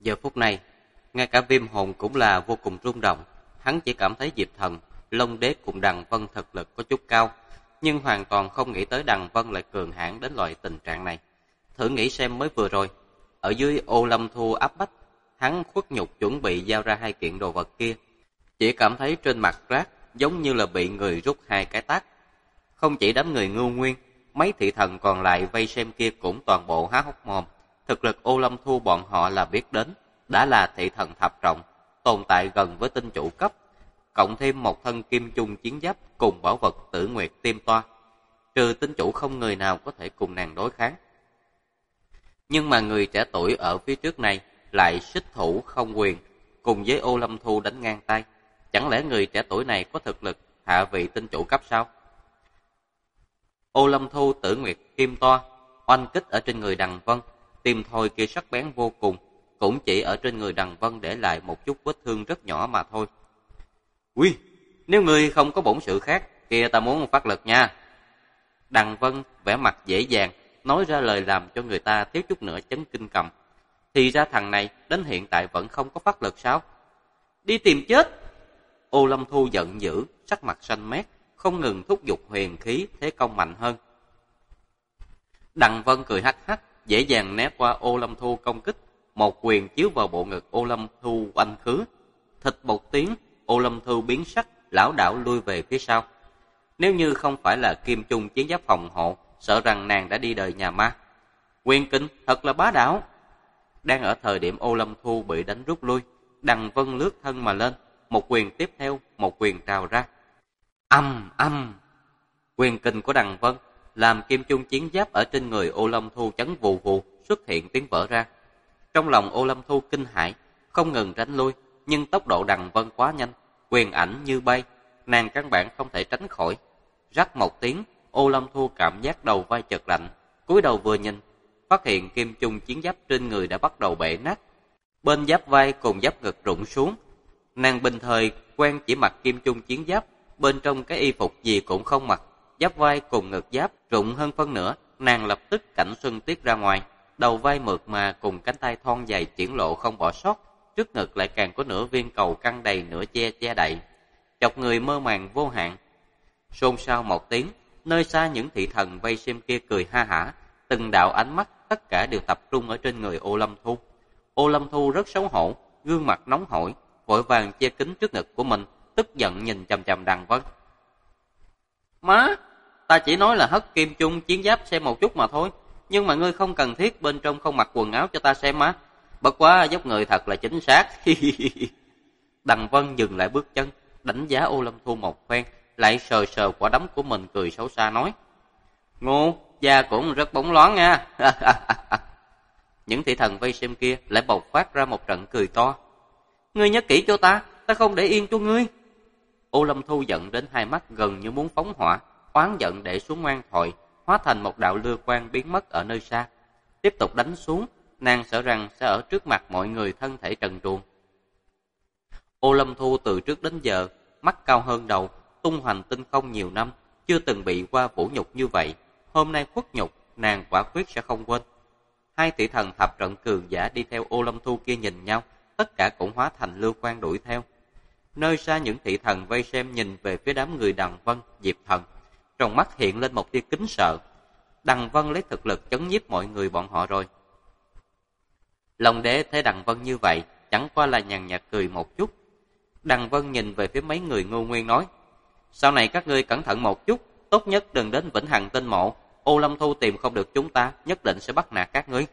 Giờ phút này, ngay cả Viêm Hồn cũng là vô cùng rung động. Hắn chỉ cảm thấy Diệp Thần, Long Đế cùng Đằng Vân thực lực có chút cao, nhưng hoàn toàn không nghĩ tới Đằng Vân lại cường hãn đến loại tình trạng này. Thử nghĩ xem mới vừa rồi, ở dưới Ô Lâm Thu áp bách, hắn khuất nhục chuẩn bị giao ra hai kiện đồ vật kia. Chỉ cảm thấy trên mặt rác giống như là bị người rút hai cái tát. Không chỉ đám người Ngưu Nguyên, mấy thị thần còn lại vây xem kia cũng toàn bộ há hốc mồm. Thực lực Ô Lâm Thu bọn họ là biết đến, đã là thị thần thập trọng, tồn tại gần với tinh chủ cấp, cộng thêm một thân kim chung chiến giáp cùng bảo vật Tử Nguyệt Tiêm Toa. Trừ tinh chủ không người nào có thể cùng nàng đối kháng. Nhưng mà người trẻ tuổi ở phía trước này lại xích thủ không quyền, cùng với Ô Lâm Thu đánh ngang tay. Chẳng lẽ người trẻ tuổi này có thực lực hạ vị tinh chủ cấp sao? Ô Lâm Thu Tử Nguyệt Tiêm Toa oanh kích ở trên người Đằng Vân, tìm thôi kia sắc bén vô cùng, cũng chỉ ở trên người Đằng Vân để lại một chút vết thương rất nhỏ mà thôi. Ui, nếu người không có bổn sự khác, kia ta muốn phát lực nha. Đằng Vân vẻ mặt dễ dàng, nói ra lời làm cho người ta thiếu chút nữa chấn kinh cầm. Thì ra thằng này đến hiện tại vẫn không có phát lực sao? Đi tìm chết! Ô Lâm Thu giận dữ, sắc mặt xanh mét, không ngừng thúc giục huyền khí thế công mạnh hơn. Đằng Vân cười hắc hắc, dễ dàng né qua Ô Lâm Thu công kích, một quyền chiếu vào bộ ngực Ô Lâm Thu oanh khứ. Thịch một tiếng, Ô Lâm Thu biến sắc, lảo đảo lui về phía sau. Nếu như không phải là kim chung chiến giáp phòng hộ, sợ rằng nàng đã đi đời nhà ma. Quyền kinh thật là bá đạo. Đang ở thời điểm Ô Lâm Thu bị đánh rút lui, Đằng Vân lướt thân mà lên, một quyền tiếp theo, một quyền trào ra. Âm âm. Quyền kinh của Đằng Vân làm kim chung chiến giáp ở trên người Ô Lâm Thu chấn vù vù, xuất hiện tiếng vỡ ra. Trong lòng Ô Lâm Thu kinh hãi, không ngừng tránh lui, nhưng tốc độ Đằng Vân quá nhanh, quyền ảnh như bay, nàng căn bản không thể tránh khỏi. Rắc một tiếng, Ô Lâm Thu cảm giác đầu vai chợt lạnh, cúi đầu vừa nhìn, phát hiện kim chung chiến giáp trên người đã bắt đầu bể nát. Bên giáp vai cùng giáp ngực rụng xuống. Nàng bình thời quen chỉ mặc kim chung chiến giáp, bên trong cái y phục gì cũng không mặc, giáp vai cùng ngực giáp rụng hơn phân nửa, nàng lập tức cảnh xuân tiết ra ngoài, đầu vai mượt mà cùng cánh tay thon dài triển lộ không bỏ sót, trước ngực lại càng có nửa viên cầu căng đầy nửa che đậy, chọc người mơ màng vô hạn. Xôn xao một tiếng, nơi xa những thị thần vây xem kia cười ha hả, từng đạo ánh mắt tất cả đều tập trung ở trên người Ô Lâm Thu. Ô Lâm Thu rất xấu hổ, gương mặt nóng hổi, vội vàng che kín trước ngực của mình, tức giận nhìn chằm chằm Đằng Vân. Má, ta chỉ nói là hất kim chung chiến giáp xem một chút mà thôi, nhưng mà ngươi không cần thiết bên trong không mặc quần áo cho ta xem má. Bất quá dốc người thật là chính xác. Đằng Vân dừng lại bước chân, đánh giá Ô Lâm Thu một phen, lại sờ sờ quả đấm của mình cười xấu xa nói: Ngu, da cũng rất bóng loáng nha. Những thị thần vây xem kia lại bộc phát ra một trận cười to. Ngươi nhớ kỹ cho ta, ta không để yên cho ngươi. Ô Lâm Thu giận đến hai mắt gần như muốn phóng hỏa, oán giận để xuống ngoan thoại, hóa thành một đạo lư quang biến mất ở nơi xa. Tiếp tục đánh xuống, nàng sợ rằng sẽ ở trước mặt mọi người thân thể trần truồng. Ô Lâm Thu từ trước đến giờ, mắt cao hơn đầu, tung hoành tinh không nhiều năm, chưa từng bị qua vũ nhục như vậy. Hôm nay khuất nhục, nàng quả quyết sẽ không quên. Hai tỷ thần thập trận cường giả đi theo Ô Lâm Thu kia nhìn nhau, tất cả cũng hóa thành lưu quang đuổi theo. Nơi xa những thị thần vây xem nhìn về phía đám người Đằng Vân, Diệp Thần, trong mắt hiện lên một tia kính sợ. Đằng Vân lấy thực lực chấn nhiếp mọi người bọn họ rồi. Long Đế thấy Đằng Vân như vậy, chẳng qua là nhàn nhạt cười một chút. Đằng Vân nhìn về phía mấy người Ngưu Nguyên nói: Sau này các ngươi cẩn thận một chút, tốt nhất đừng đến Vĩnh Hằng Tinh Mộ. Ô Lâm Thu tìm không được chúng ta, nhất định sẽ bắt nạt các ngươi.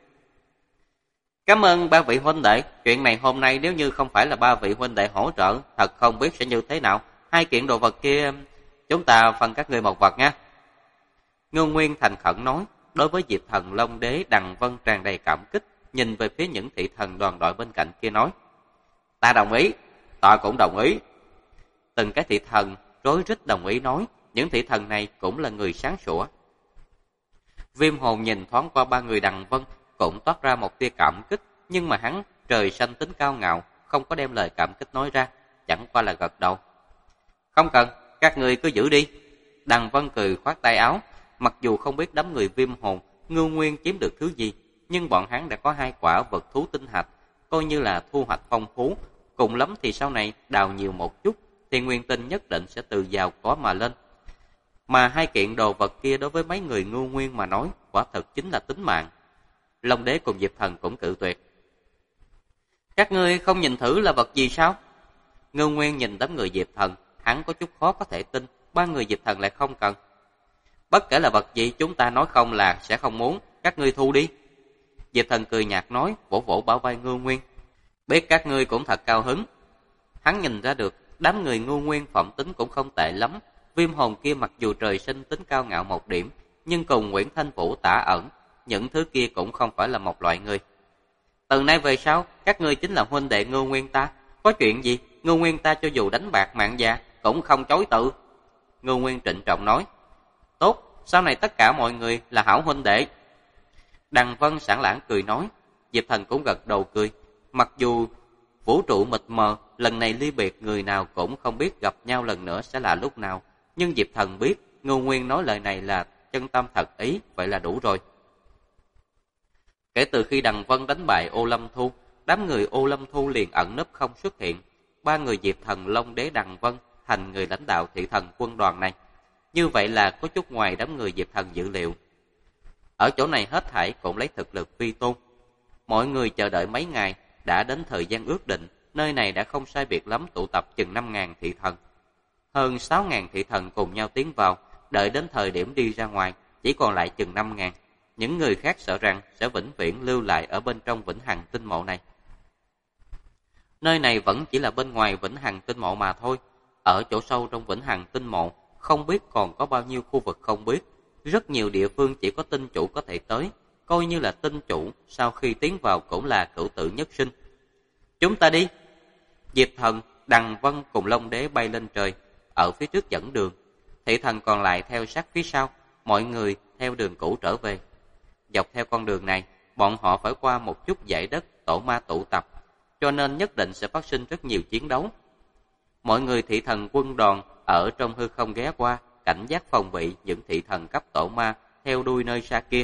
Cảm ơn ba vị huynh đệ, chuyện này hôm nay nếu như không phải là ba vị huynh đệ hỗ trợ, thật không biết sẽ như thế nào. Hai kiện đồ vật kia, chúng ta phân các ngươi một vật nha. Ngưu Nguyên thành khẩn nói, đối với Diệp Thần, Long Đế, Đằng Vân tràn đầy cảm kích, nhìn về phía những thị thần đoàn đội bên cạnh kia nói: Ta đồng ý, ta cũng đồng ý. Từng cái thị thần rối rít đồng ý nói, những thị thần này cũng là người sáng sủa. Viêm Hồn nhìn thoáng qua ba người Đằng Vân, cũng toát ra một tia cảm kích, nhưng mà hắn trời xanh tính cao ngạo, không có đem lời cảm kích nói ra, chẳng qua là gật đầu. Không cần, các người cứ giữ đi. Đằng Vân cười khoát tay áo, mặc dù không biết đám người Viêm Hồn, Ngưu Nguyên chiếm được thứ gì, nhưng bọn hắn đã có hai quả vật thú tinh hạch, coi như là thu hoạch phong phú, cùng lắm thì sau này đào nhiều một chút thì nguyên tinh nhất định sẽ từ giàu có mà lên. Mà hai kiện đồ vật kia đối với mấy người Ngưu Nguyên mà nói, quả thực chính là tính mạng. Long Đế cùng Diệp Thần cũng cự tuyệt. Các ngươi không nhìn thử là vật gì sao? Ngưu Nguyên nhìn đám người Diệp Thần, hắn có chút khó có thể tin, ba người Diệp Thần lại không cần. Bất kể là vật gì, chúng ta nói không là sẽ không muốn, các ngươi thu đi. Diệp Thần cười nhạt nói, vỗ vỗ bả vai Ngưu Nguyên. Biết các ngươi cũng thật cao hứng. Hắn nhìn ra được, đám người Ngưu Nguyên phẩm tính cũng không tệ lắm. Viêm hồn kia mặc dù trời sinh tính cao ngạo một điểm, nhưng cùng Nguyễn Thanh Vũ tả ẩn, những thứ kia cũng không phải là một loại người. Từ nay về sau, các ngươi chính là huynh đệ Ngưu Nguyên ta. Có chuyện gì, Ngưu Nguyên ta cho dù đánh bạc mạng già, cũng không chối từ. Ngưu Nguyên trịnh trọng nói. Tốt, sau này tất cả mọi người là hảo huynh đệ. Đằng Vân sảng lãng cười nói. Diệp Thần cũng gật đầu cười. Mặc dù vũ trụ mịt mờ, lần này ly biệt người nào cũng không biết gặp nhau lần nữa sẽ là lúc nào. Nhưng Diệp Thần biết, Ngưu Nguyên nói lời này là chân tâm thật ý, vậy là đủ rồi. Kể từ khi Đằng Vân đánh bại Ô Lâm Thu, đám người Ô Lâm Thu liền ẩn nấp không xuất hiện. Ba người Diệp Thần, Long Đế, Đằng Vân thành người lãnh đạo thị thần quân đoàn này. Như vậy là có chút ngoài đám người Diệp Thần dự liệu. Ở chỗ này hết thảy cũng lấy thực lực vi tôn. Mọi người chờ đợi mấy ngày, đã đến thời gian ước định, nơi này đã không sai biệt lắm tụ tập chừng 5.000 thị thần. Hơn 6.000 thị thần cùng nhau tiến vào, đợi đến thời điểm đi ra ngoài, chỉ còn lại chừng 5.000. Những người khác sợ rằng sẽ vĩnh viễn lưu lại ở bên trong Vĩnh Hằng tinh mộ này. Nơi này vẫn chỉ là bên ngoài Vĩnh Hằng tinh mộ mà thôi. Ở chỗ sâu trong Vĩnh Hằng tinh mộ, không biết còn có bao nhiêu khu vực không biết. Rất nhiều địa phương chỉ có tinh chủ có thể tới, coi như là tinh chủ, sau khi tiến vào cũng là cửu tử nhất sinh. Chúng ta đi! Diệp Thần, Đằng Vân cùng Long Đế bay lên trời, ở phía trước dẫn đường. Thị thần còn lại theo sát phía sau, mọi người theo đường cũ trở về. Dọc theo con đường này, bọn họ phải qua một chút dãy đất tổ ma tụ tập, cho nên nhất định sẽ phát sinh rất nhiều chiến đấu. Mọi người thị thần quân đoàn ở trong hư không ghé qua, cảnh giác phòng bị những thị thần cấp tổ ma theo đuôi nơi xa kia.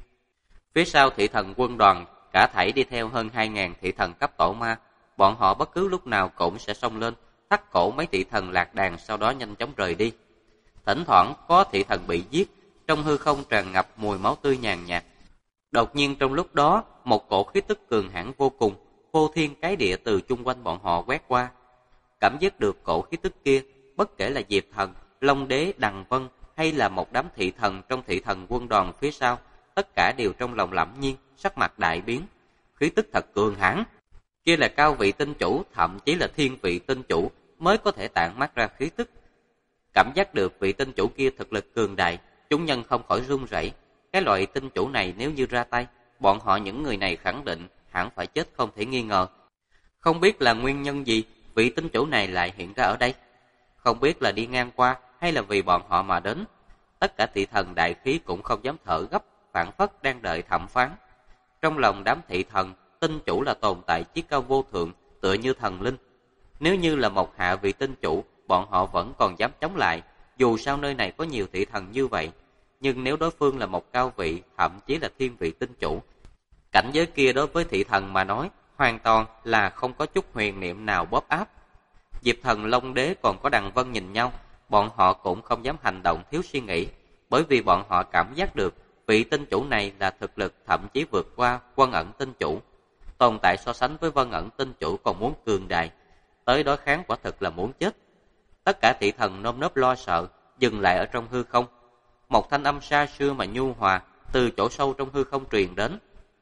Phía sau thị thần quân đoàn, cả thảy đi theo hơn 2.000 thị thần cấp tổ ma. Bọn họ bất cứ lúc nào cũng sẽ xông lên, thắt cổ mấy thị thần lạc đàn, sau đó nhanh chóng rời đi. Thỉnh thoảng có thị thần bị giết, trong hư không tràn ngập mùi máu tươi nhàn nhạt. Đột nhiên trong lúc đó, một cổ khí tức cường hãn vô cùng, phô thiên cái địa từ chung quanh bọn họ quét qua. Cảm giác được cổ khí tức kia, bất kể là Diệp Thần, Long Đế, Đằng Vân hay là một đám thị thần trong thị thần quân đoàn phía sau, tất cả đều trong lòng lẫm nhiên, sắc mặt đại biến. Khí tức thật cường hãn. Kia là cao vị tinh chủ, thậm chí là thiên vị tinh chủ mới có thể tản mát ra khí tức. Cảm giác được vị tinh chủ kia thực lực cường đại, chúng nhân không khỏi run rẩy. Cái loại tinh chủ này nếu như ra tay, bọn họ những người này khẳng định hẳn phải chết không thể nghi ngờ. Không biết là nguyên nhân gì vị tinh chủ này lại hiện ra ở đây. Không biết là đi ngang qua hay là vì bọn họ mà đến. Tất cả thị thần đại khí cũng không dám thở gấp, phảng phất đang đợi thẩm phán. Trong lòng đám thị thần, tinh chủ là tồn tại chí cao vô thượng, tựa như thần linh. Nếu như là một hạ vị tinh chủ, bọn họ vẫn còn dám chống lại, dù sao nơi này có nhiều thị thần như vậy. Nhưng nếu đối phương là một cao vị, thậm chí là thiên vị tinh chủ, cảnh giới kia đối với thị thần mà nói, hoàn toàn là không có chút huyền niệm nào bóp áp. Diệp Thần, Long Đế còn có Đằng Vân nhìn nhau, bọn họ cũng không dám hành động thiếu suy nghĩ, bởi vì bọn họ cảm giác được vị tinh chủ này là thực lực thậm chí vượt qua Vân Ẩn tinh chủ. Tồn tại so sánh với Vân Ẩn tinh chủ còn muốn cường đại, tới đối kháng quả thực là muốn chết. Tất cả thị thần nơm nớp lo sợ, dừng lại ở trong hư không. Một thanh âm xa xưa mà nhu hòa từ chỗ sâu trong hư không truyền đến.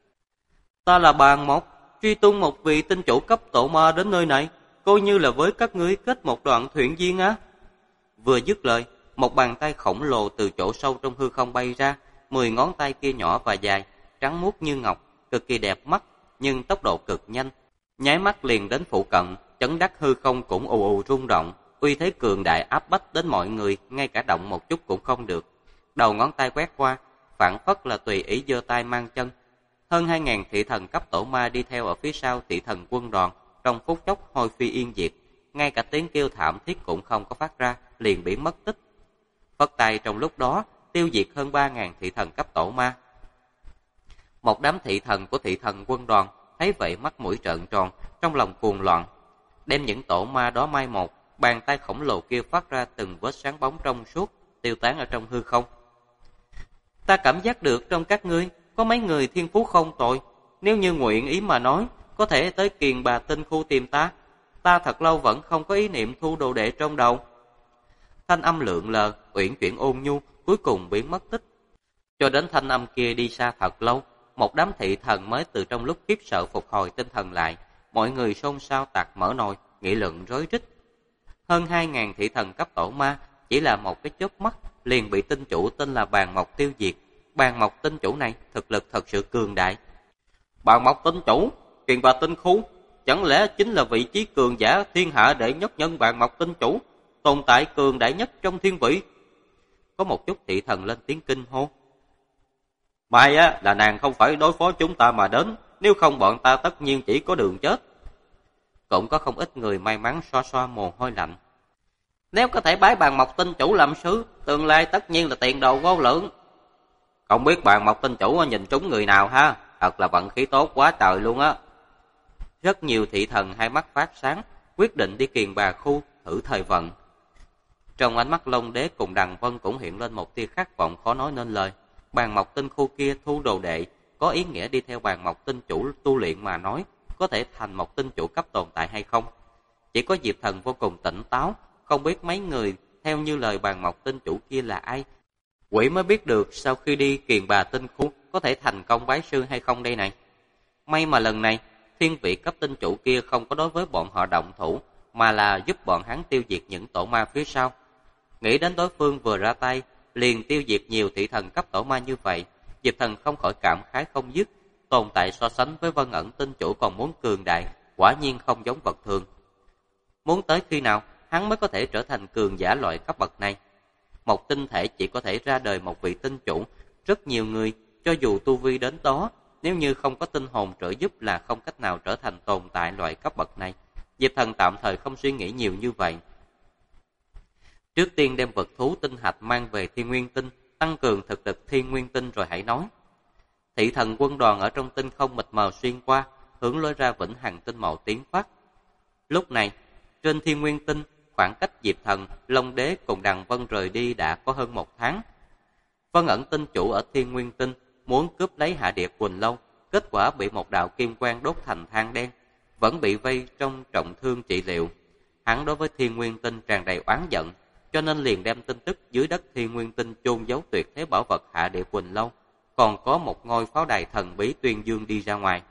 Ta là Bàn Mộc, truy tung một vị tinh chủ cấp tổ ma đến nơi này, coi như là với các ngươi kết một đoạn thuyện duyên á. Vừa dứt lời, một bàn tay khổng lồ từ chỗ sâu trong hư không bay ra, 10 ngón tay kia nhỏ và dài, trắng muốt như ngọc, cực kỳ đẹp mắt, nhưng tốc độ cực nhanh, nháy mắt liền đến phụ cận, chấn đắc hư không cũng ù ù rung động, uy thế cường đại áp bách đến mọi người, ngay cả động một chút cũng không được. Đầu ngón tay quét qua, phảng phất là tùy ý giơ tay mang chân. Hơn 2.000 thị thần cấp tổ ma đi theo ở phía sau thị thần quân đoàn, trong phút chốc hôi phi yên diệt, ngay cả tiếng kêu thảm thiết cũng không có phát ra, liền biến mất tích. Phất tay trong lúc đó, tiêu diệt hơn 3.000 thị thần cấp tổ ma. Một đám thị thần của thị thần quân đoàn thấy vậy mắt mũi trợn tròn, trong lòng cuồng loạn. Đem những tổ ma đó mai một, bàn tay khổng lồ kia phát ra từng vết sáng bóng trong suốt, tiêu tán ở trong hư không. Ta cảm giác được trong các ngươi có mấy người thiên phú không tồi, nếu như nguyện ý mà nói, có thể tới Kiền Bà Tinh khu tìm ta. Ta thật lâu vẫn không có ý niệm thu đồ đệ trong đầu. Thanh âm lượn lờ, uyển chuyển ôn nhu, cuối cùng biến mất tích. Cho đến thanh âm kia đi xa thật lâu, một đám thị thần mới từ trong lúc khiếp sợ phục hồi tinh thần lại. Mọi người xôn xao tạc mở nồi, nghị luận rối rít. Hơn 2.000 thị thần cấp tổ ma, chỉ là một cái chớp mắt liền bị tinh chủ tên là Bàn Mộc tiêu diệt. Bàn Mộc tinh chủ này thực lực thật sự cường đại. Bàn Mộc tinh chủ, Kiền Bà Tinh khu, chẳng lẽ chính là vị trí cường giả thiên hạ đệ nhất nhân Bàn Mộc tinh chủ, tồn tại cường đại nhất trong thiên vị? Có một chút thị thần lên tiếng kinh hô. May á là nàng không phải đối phó chúng ta mà đến, nếu không bọn ta tất nhiên chỉ có đường chết. Cũng có không ít người may mắn xoa xoa mồ hôi lạnh. Nếu có thể bái Bàn Mộc tinh chủ làm sư, tương lai tất nhiên là tiền đồ vô lượng. Không biết Bàn Mộc tinh chủ nhìn trúng người nào ha, thật là vận khí tốt quá trời luôn á. Rất nhiều thị thần hai mắt phát sáng, quyết định đi Kiền Bà khu thử thời vận. Trong ánh mắt Long Đế cùng Đằng Vân cũng hiện lên một tia khát vọng khó nói nên lời. Bàn Mộc tinh khu kia thu đồ đệ, có ý nghĩa đi theo Bàn Mộc tinh chủ tu luyện mà nói, có thể thành một tinh chủ cấp tồn tại hay không? Chỉ có Diệp Thần vô cùng tỉnh táo, không biết mấy người theo như lời Bàn Mộc tinh chủ kia là ai. Quỷ mới biết được sau khi đi Kiền Bà tinh khu có thể thành công bái sư hay không đây này. May mà lần này, thiên vị cấp tinh chủ kia không có đối với bọn họ động thủ, mà là giúp bọn hắn tiêu diệt những tổ ma phía sau. Nghĩ đến đối phương vừa ra tay, liền tiêu diệt nhiều thị thần cấp tổ ma như vậy, Diệp Thần không khỏi cảm khái không dứt. Tồn tại so sánh với Vân Ẩn tinh chủ còn muốn cường đại, quả nhiên không giống vật thường. Muốn tới khi nào, hắn mới có thể trở thành cường giả loại cấp bậc này? Một tinh thể chỉ có thể ra đời một vị tinh chủ, rất nhiều người, cho dù tu vi đến đó, nếu như không có tinh hồn trợ giúp là không cách nào trở thành tồn tại loại cấp bậc này. Diệp Thần tạm thời không suy nghĩ nhiều như vậy. Trước tiên đem vật thú tinh hạch mang về Thiên Nguyên Tinh, tăng cường thực lực Thiên Nguyên Tinh rồi hãy nói. Thị thần quân đoàn ở trong tinh không mịt mờ xuyên qua, hướng lối ra Vĩnh Hằng Tinh màu tiến phát. Lúc này, trên Thiên Nguyên Tinh, khoảng cách Diệp Thần, Long Đế cùng Đằng Vân rời đi đã có hơn 1 tháng. Vân Ẩn tinh chủ ở Thiên Nguyên Tinh muốn cướp lấy Hạ Điệp Quỳnh Lâu, kết quả bị một đạo kim quang đốt thành than đen, vẫn bị vây trong trọng thương trị liệu. Hắn đối với Thiên Nguyên Tinh tràn đầy oán giận, cho nên liền đem tin tức dưới đất Thiên Nguyên Tinh chôn giấu tuyệt thế bảo vật Hạ Điệp Quỳnh Lâu, còn có một ngôi pháo đài thần bí tuyên dương đi ra ngoài.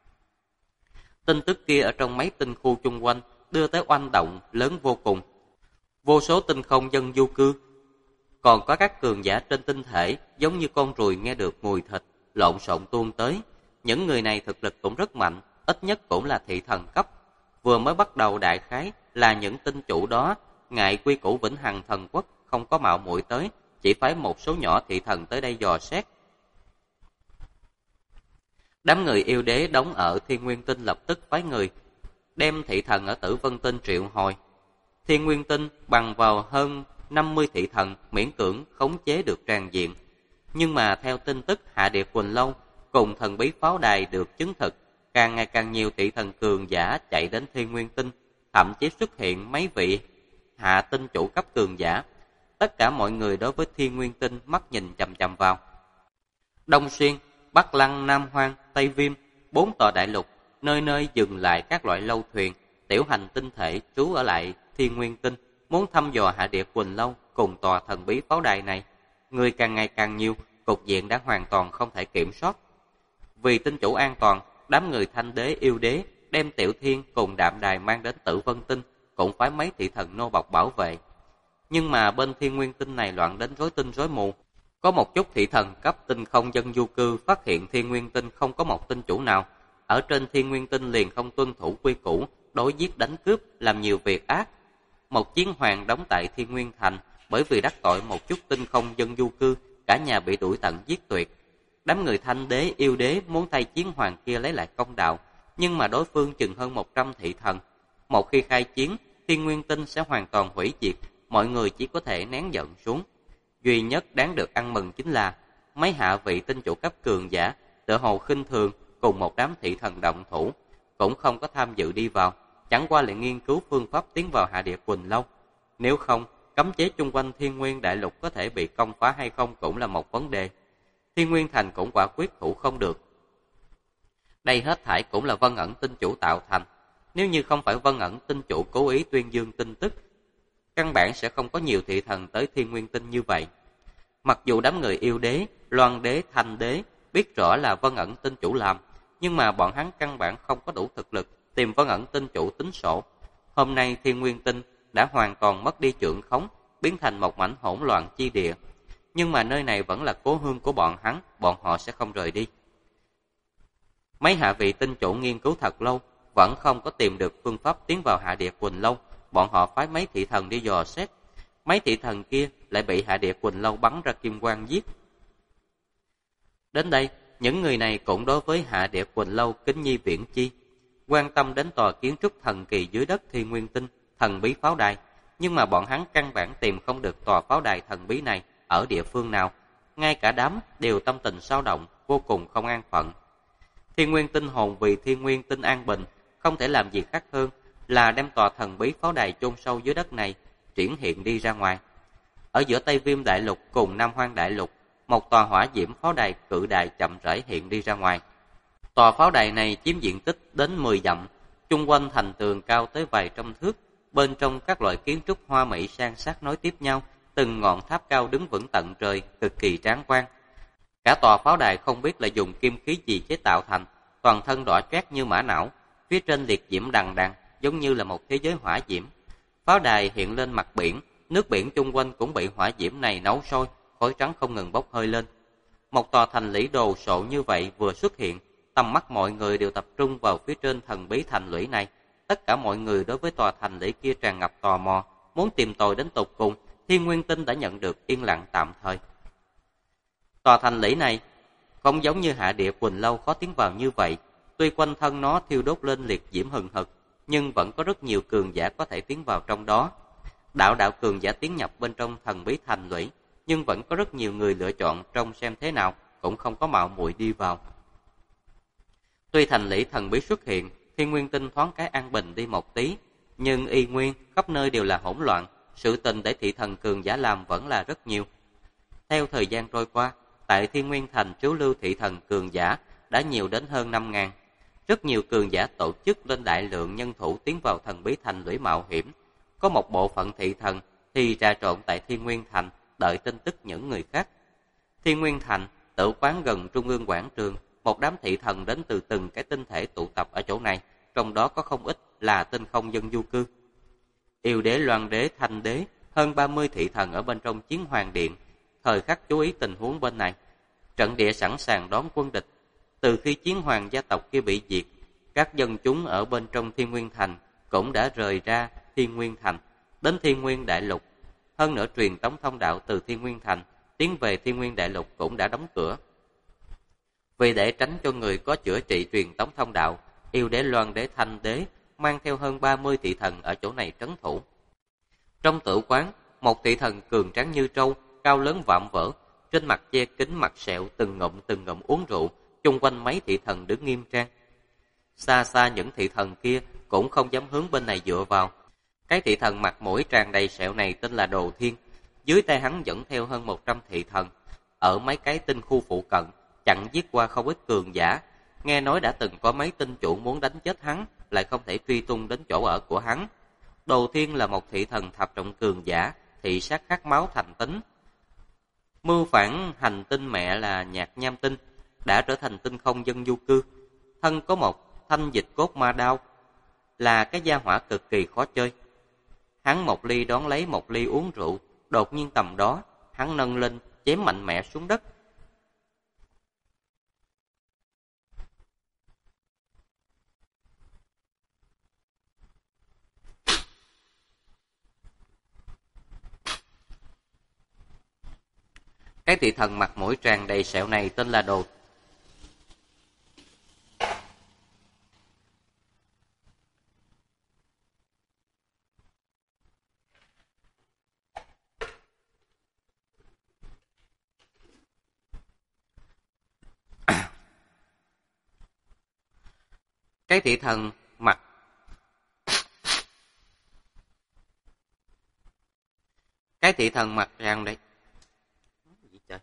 Tin tức kia ở trong mấy tinh khu chung quanh đưa tới oanh động lớn vô cùng. Vô số tinh không dân du cư, còn có các cường giả trên tinh thể giống như con ruồi nghe được mùi thịt, lộn xộn tuôn tới. Những người này thực lực cũng rất mạnh, ít nhất cũng là thị thần cấp. Vừa mới bắt đầu đại khái là những tinh chủ đó ngại quy củ Vĩnh Hằng thần quốc, không có mạo muội tới, chỉ phái một số nhỏ thị thần tới đây dò xét. Đám người yêu đế đóng ở Thiên Nguyên Tinh lập tức phái người đem thị thần ở Tử Vân Tinh triệu hồi. Thiên Nguyên Tinh bằng vào hơn 50 thị thần miễn cưỡng khống chế được tràn diện. Nhưng mà theo tin tức Hạ Điệp Quỳnh Lâu cùng thần bí pháo đài được chứng thực, càng ngày càng nhiều thị thần cường giả chạy đến Thiên Nguyên Tinh, thậm chí xuất hiện mấy vị hạ tinh chủ cấp cường giả. Tất cả mọi người đối với Thiên Nguyên Tinh mắt nhìn chằm chằm vào. Đông Xuyên, Bắc Lăng, Nam Hoang, Tây Viêm, 4 tòa đại lục, nơi nơi dừng lại các loại lâu thuyền, tiểu hành tinh thể trú ở lại Thiên Nguyên Tinh, muốn thăm dò Hạ Điệp Quỳnh Lâu cùng tòa thần bí pháo đài này. Người càng ngày càng nhiều, cục diện đã hoàn toàn không thể kiểm soát. Vì tinh chủ an toàn, đám người Thanh Đế yêu đế đem Tiểu Thiên cùng Đạm Đài mang đến Tử Vân Tinh, cũng phái mấy thị thần nô bộc bảo vệ. Nhưng mà bên Thiên Nguyên Tinh này loạn đến rối tinh rối mù. Có một chút thị thần cấp tinh không dân du cư phát hiện Thiên Nguyên Tinh không có một tinh chủ nào. Ở trên Thiên Nguyên Tinh liền không tuân thủ quy củ, đối giết đánh cướp, làm nhiều việc ác. Một chiến hoàng đóng tại Thiên Nguyên Thành, bởi vì đắc tội một chút tinh không dân du cư, cả nhà bị đuổi tận giết tuyệt. Đám người Thanh Đế yêu đế muốn thay chiến hoàng kia lấy lại công đạo, nhưng mà đối phương chừng hơn 100 thị thần. Một khi khai chiến, Thiên Nguyên Tinh sẽ hoàn toàn hủy diệt, mọi người chỉ có thể nén giận xuống. Duy nhất đáng được ăn mừng chính là mấy hạ vị tinh chủ cấp cường giả tựa hồ khinh thường cùng một đám thị thần động thủ, cũng không có tham dự đi vào, chẳng qua lại nghiên cứu phương pháp tiến vào Hạ Địa Quỳnh Lâu. Nếu không, cấm chế chung quanh Thiên Nguyên Đại Lục có thể bị công phá hay không cũng là một vấn đề. Thiên Nguyên Thành cũng quả quyết thủ không được. Đây hết thảy cũng là Vân Ẩn Tinh Chủ tạo thành. Nếu như không phải Vân Ẩn Tinh Chủ cố ý tuyên dương tin tức, căn bản sẽ không có nhiều thị thần tới Thiên Nguyên Tinh như vậy. Mặc dù đám người Yêu Đế, Loan Đế, Thanh Đế biết rõ là Vân Ẩn Tinh Chủ làm, nhưng mà bọn hắn căn bản không có đủ thực lực tìm Vân Ẩn Tinh Chủ tính sổ. Hôm nay Thiên Nguyên Tinh đã hoàn toàn mất đi chưởng khống, biến thành một mảnh hỗn loạn chi địa. Nhưng mà nơi này vẫn là cố hương của bọn hắn, bọn họ sẽ không rời đi. Mấy hạ vị tinh chủ nghiên cứu thật lâu, vẫn không có tìm được phương pháp tiến vào Hạ Địa Quỳnh Lâu. Bọn họ phái mấy thị thần đi dò xét. Mấy thị thần kia lại bị Hạ Địa Quỳnh Lâu bắn ra kim quang giết. Đến đây, những người này cũng đối với Hạ Địa Quỳnh Lâu kính nhi viễn chi, quan tâm đến tòa kiến trúc thần kỳ dưới đất Thiên Nguyên Tinh, thần bí pháo đài. Nhưng mà bọn hắn căn bản tìm không được tòa pháo đài thần bí này ở địa phương nào. Ngay cả đám đều tâm tình xao động, vô cùng không an phận. Thiên Nguyên Tinh hồn vì Thiên Nguyên Tinh an bình, không thể làm gì khác hơn là đem tòa thần bí pháo đài chôn sâu dưới đất này triển hiện đi ra ngoài. Ở giữa Tây Viêm Đại Lục cùng Nam Hoang Đại Lục, một tòa hỏa diễm pháo đài cự đại chậm rãi hiện đi ra ngoài. Tòa pháo đài này chiếm diện tích đến 10 dặm, chung quanh thành tường cao tới vài trăm thước, bên trong các loại kiến trúc hoa mỹ san sát nối tiếp nhau, từng ngọn tháp cao đứng vững tận trời, cực kỳ tráng quan. Cả tòa pháo đài không biết là dùng kim khí gì chế tạo thành, toàn thân đỏ chót như mã não, phía trên liệt diễm đằng đằng, giống như là một thế giới hỏa diễm. Pháo đài hiện lên mặt biển, nước biển chung quanh cũng bị hỏa diễm này nấu sôi, khói trắng không ngừng bốc hơi lên. Một tòa thành lũy đồ sộ như vậy vừa xuất hiện, tầm mắt mọi người đều tập trung vào phía trên thần bí thành lũy này. Tất cả mọi người đối với tòa thành lũy kia tràn ngập tò mò, muốn tìm tòi đến tột cùng. Thiên Nguyên Tinh đã nhận được yên lặng tạm thời. Tòa thành lũy này không giống như Hạ Địa Quỳnh Lâu khó tiến vào như vậy. Tuy quanh thân nó thiêu đốt lên liệt diễm hừng hực, nhưng vẫn có rất nhiều cường giả có thể tiến vào trong đó. Đạo đạo cường giả tiến nhập bên trong thần bí thành lũy, nhưng vẫn có rất nhiều người lựa chọn trông xem thế nào, cũng không có mạo muội đi vào. Tuy thành lũy thần bí xuất hiện, Thiên Nguyên Tinh thoáng cái an bình đi một tí, nhưng y nguyên khắp nơi đều là hỗn loạn, sự tình để thị thần cường giả làm vẫn là rất nhiều. Theo thời gian trôi qua, tại Thiên Nguyên Thành trú lưu thị thần cường giả đã nhiều đến hơn 5.000. Rất nhiều cường giả tổ chức lên đại lượng nhân thủ tiến vào thần bí thành lũy mạo hiểm. Có một bộ phận thị thần thì trà trộn tại Thiên Nguyên Thành, đợi tin tức những người khác. Thiên Nguyên Thành, tự quán gần trung ương quảng trường, một đám thị thần đến từ từng cái tinh thể tụ tập ở chỗ này, trong đó có không ít là tinh không dân du cư. Yêu Đế, Loan Đế, Thanh Đế, hơn 30 thị thần ở bên trong Chiến Hoàng Điện, thời khắc chú ý tình huống bên này. Trận địa sẵn sàng đón quân địch. Từ khi Chiến Hoàng gia tộc kia bị diệt, các dân chúng ở bên trong Thiên Nguyên Thành cũng đã rời ra Thiên Nguyên Thành, đến Thiên Nguyên Đại Lục. Hơn nữa truyền tống thông đạo từ Thiên Nguyên Thành tiến về Thiên Nguyên Đại Lục cũng đã đóng cửa. Vì để tránh cho người có chữa trị truyền tống thông đạo, Yêu Đế, Loan Đế, Thanh Đế mang theo hơn 30 thị thần ở chỗ này trấn thủ. Trong tử quán, một thị thần cường tráng như trâu, cao lớn vạm vỡ, trên mặt che kính mặt sẹo, từng ngụm uống rượu, chung quanh mấy thị thần đứng nghiêm trang. Xa xa những thị thần kia cũng không dám hướng bên này dựa vào. Cái thị thần mặt mũi tràn đầy sẹo này tên là Đồ Thiên, dưới tay hắn dẫn theo hơn 100 thị thần. Ở mấy cái tinh khu phụ cận, chặn giết qua không ít cường giả. Nghe nói đã từng có mấy tinh chủ muốn đánh chết hắn, lại không thể truy tung đến chỗ ở của hắn. Đồ Thiên là một thị thần thập trọng cường giả, thị sát khát máu thành tính. Mưu phản hành tinh mẹ là Nhạc Nham Tinh, đã trở thành tinh không dân du cư. Thân có một thanh dịch cốt ma đao, là cái gia hỏa cực kỳ khó chơi. Hắn một ly đón lấy một ly uống rượu, đột nhiên tầm đó, hắn nâng lên, chém mạnh mẽ xuống đất. Cái thị thần mặt mũi tràn đầy sẹo này tên là Đồ. Cái thị thần mặt Cái thị thần mặt rằng đấy. Gì trời?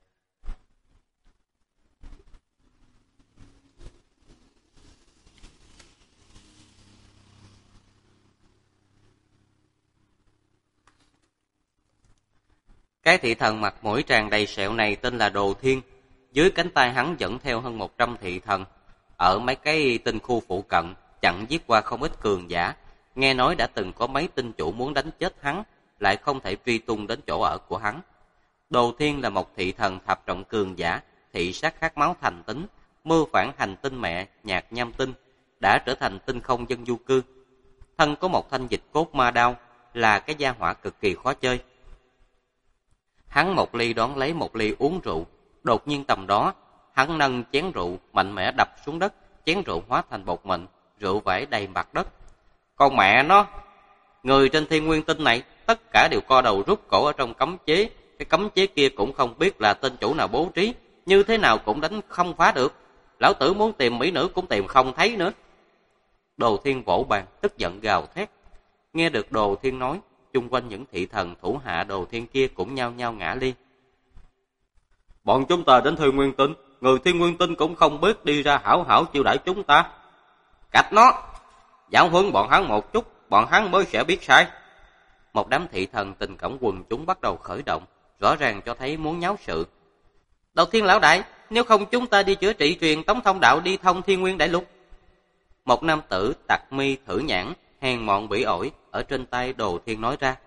Cái thị thần mặt mũi tràn đầy sẹo này tên là Đồ Thiên. Dưới cánh tay hắn dẫn theo hơn 100 thị thần. Ở mấy cái tinh khu phụ cận, chặn giết qua không ít cường giả. Nghe nói đã từng có mấy tinh chủ muốn đánh chết hắn, lại không thể truy tung đến chỗ ở của hắn. Đồ Thiên là một thị thần thập trọng cường giả, thị sát khát máu thành tính, mưu phản hành tinh mẹ, nhạc nham tinh, đã trở thành tinh không dân du cư. Thân có một thanh dịch cốt ma đao, là cái gia hỏa cực kỳ khó chơi. Hắn một ly đón lấy một ly uống rượu, đột nhiên tầm đó, hắn nâng chén rượu mạnh mẽ đập xuống đất, chén rượu hóa thành bột mịn, rượu vẩy đầy mặt đất. Con mẹ nó, người trên thiên nguyên tinh này tất cả đều co đầu rút cổ ở trong cấm chế, cái cấm chế kia cũng không biết là tên chủ nào bố trí, như thế nào cũng đánh không phá được. Lão tử muốn tìm mỹ nữ cũng tìm không thấy nữa. Đồ Thiên vỗ bàn, tức giận gào thét. Nghe được Đồ Thiên nói, chung quanh những thị thần thủ hạ Đồ Thiên kia cũng nhao nhao ngã liên. Bọn chúng ta đến thiên nguyên tinh, người thiên nguyên tinh cũng không biết đi ra hảo hảo chiêu đãi chúng ta. Cạch nó, giáo huấn bọn hắn một chút, bọn hắn mới sẽ biết sai. Một đám thị thần tình cổng quần chúng bắt đầu khởi động, rõ ràng cho thấy muốn nháo sự. Đầu Thiên lão đại, nếu không chúng ta đi chữa trị truyền tống thông đạo đi thông thiên nguyên đại lục. Một nam tử tặc mi thử nhãn, hèn mọn bỉ ổi ở trên tay Đồ Thiên nói ra.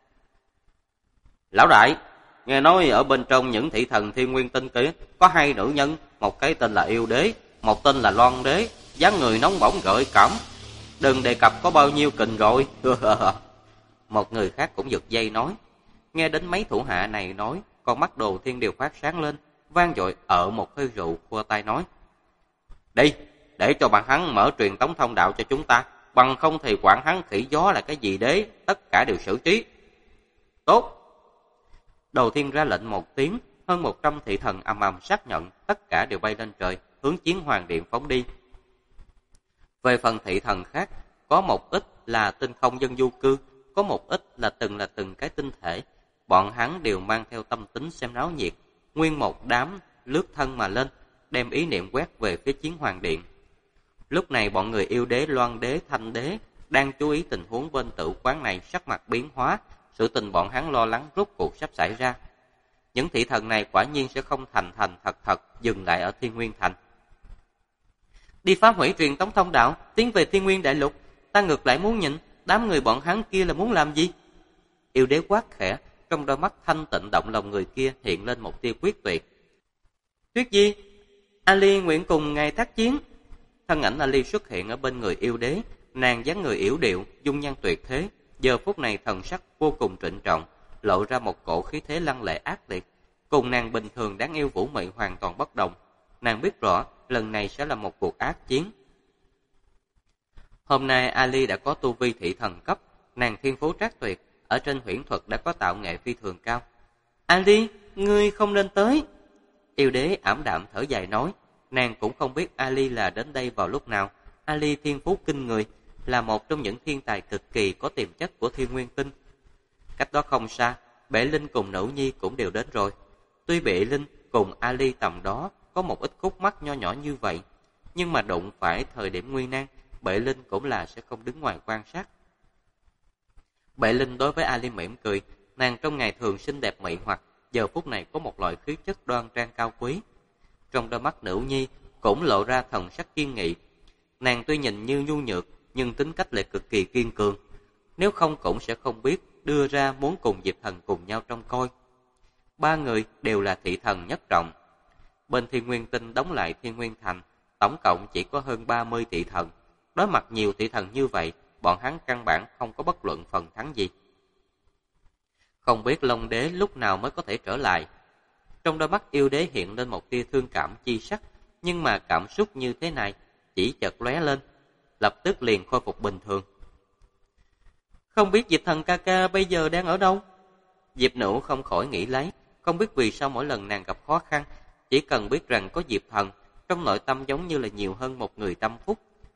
Lão đại, nghe nói ở bên trong những thị thần thiên nguyên tinh kia có hai nữ nhân, một cái tên là Yêu Đế, một tên là Loan Đế, dáng người nóng bỏng gợi cảm. Đừng đề cập có bao nhiêu kình rồi. Một người khác cũng giật dây nói. Nghe đến mấy thủ hạ này nói, con mắt Đồ Thiên đều phát sáng lên, vang dội ở một hơi rượu, khua tay nói. Đi, để cho bạn hắn mở truyền tống thông đạo cho chúng ta, bằng không thì quản hắn khỉ gió là cái gì đế, tất cả đều xử trí. Tốt. Đồ Thiên ra lệnh một tiếng, hơn 100 thị thần ầm ầm xác nhận, tất cả đều bay lên trời, hướng chiến hoàng điện phóng đi. Về phần thị thần khác, có một ít là tinh không dân du cư, có một ít là từng cái tinh thể. Bọn hắn đều mang theo tâm tính xem náo nhiệt, nguyên một đám lướt thân mà lên, đem ý niệm quét về phía chiến hoàng điện. Lúc này bọn người Yêu Đế, Loan Đế, Thanh Đế đang chú ý tình huống bên tử quán này, sắc mặt biến hóa, sự tình bọn hắn lo lắng rốt cuộc sắp xảy ra. Những thị thần này quả nhiên sẽ không thành thật dừng lại ở Thiên Nguyên Thành. Đi phá hủy truyền tống thông đạo, tiến về Thiên Nguyên đại lục, ta ngược lại muốn nhìn, đám người bọn hắn kia là muốn làm gì? Yêu Đế quát khẽ, trong đôi mắt thanh tịnh động lòng người kia hiện lên một tia quyết tuyệt. Tuyết gì? Ali nguyện cùng ngài tác chiến. Thân ảnh Ali xuất hiện ở bên người Yêu Đế, nàng dáng người yểu điệu, dung nhan tuyệt thế, giờ phút này thần sắc vô cùng trịnh trọng, lộ ra một cổ khí thế lăng lệ ác liệt, cùng nàng bình thường đáng yêu vũ mị hoàn toàn bất đồng. Nàng biết rõ lần này sẽ là một cuộc ác chiến. Hôm nay Ali đã có tu vi thị thần cấp, nàng thiên phú trác tuyệt, ở trên huyễn thuật đã có tạo nghệ phi thường cao. Ali, ngươi không nên tới. Yêu Đế ảm đạm thở dài nói, nàng cũng không biết Ali là đến đây vào lúc nào. Ali thiên phú kinh người, là một trong những thiên tài cực kỳ có tiềm chất của Thiên Nguyên Tinh. Cách đó không xa, Bệ Linh cùng Nữ Nhi cũng đều đến rồi. Tuy Bệ Linh cùng Ali tầm đó có một ít khúc mắc nho nhỏ như vậy, nhưng mà đụng phải thời điểm nguy nan, Bệ Linh cũng là sẽ không đứng ngoài quan sát. Bệ Linh đối với Ali mỉm cười, nàng trong ngày thường xinh đẹp mị hoặc, giờ phút này có một loại khí chất đoan trang cao quý. Trong đôi mắt Nữ Nhi cũng lộ ra thần sắc kiên nghị. Nàng tuy nhìn như nhu nhược, nhưng tính cách lại cực kỳ kiên cường. Nếu không cũng sẽ không biết đưa ra muốn cùng Diệp Thần cùng nhau trông coi. Ba người đều là thị thần nhất trọng. Bên Thiên Nguyên Tinh đóng lại Thiên Nguyên Thành, tổng cộng chỉ có hơn 30 thị thần. Đối mặt nhiều thị thần như vậy, bọn hắn căn bản không có bất luận phần thắng gì. Không biết Long Đế lúc nào mới có thể trở lại. Trong đôi mắt Yêu Đế hiện lên một tia thương cảm chi sắc, nhưng mà cảm xúc như thế này chỉ chợt lóe lên, lập tức liền khôi phục bình thường. Không biết Diệp Thần ca ca bây giờ đang ở đâu? Diệp Nữ không khỏi nghĩ lấy, không biết vì sao mỗi lần nàng gặp khó khăn, chỉ cần biết rằng có Diệp Thần, trong nội tâm giống như là nhiều hơn một người tâm phúc.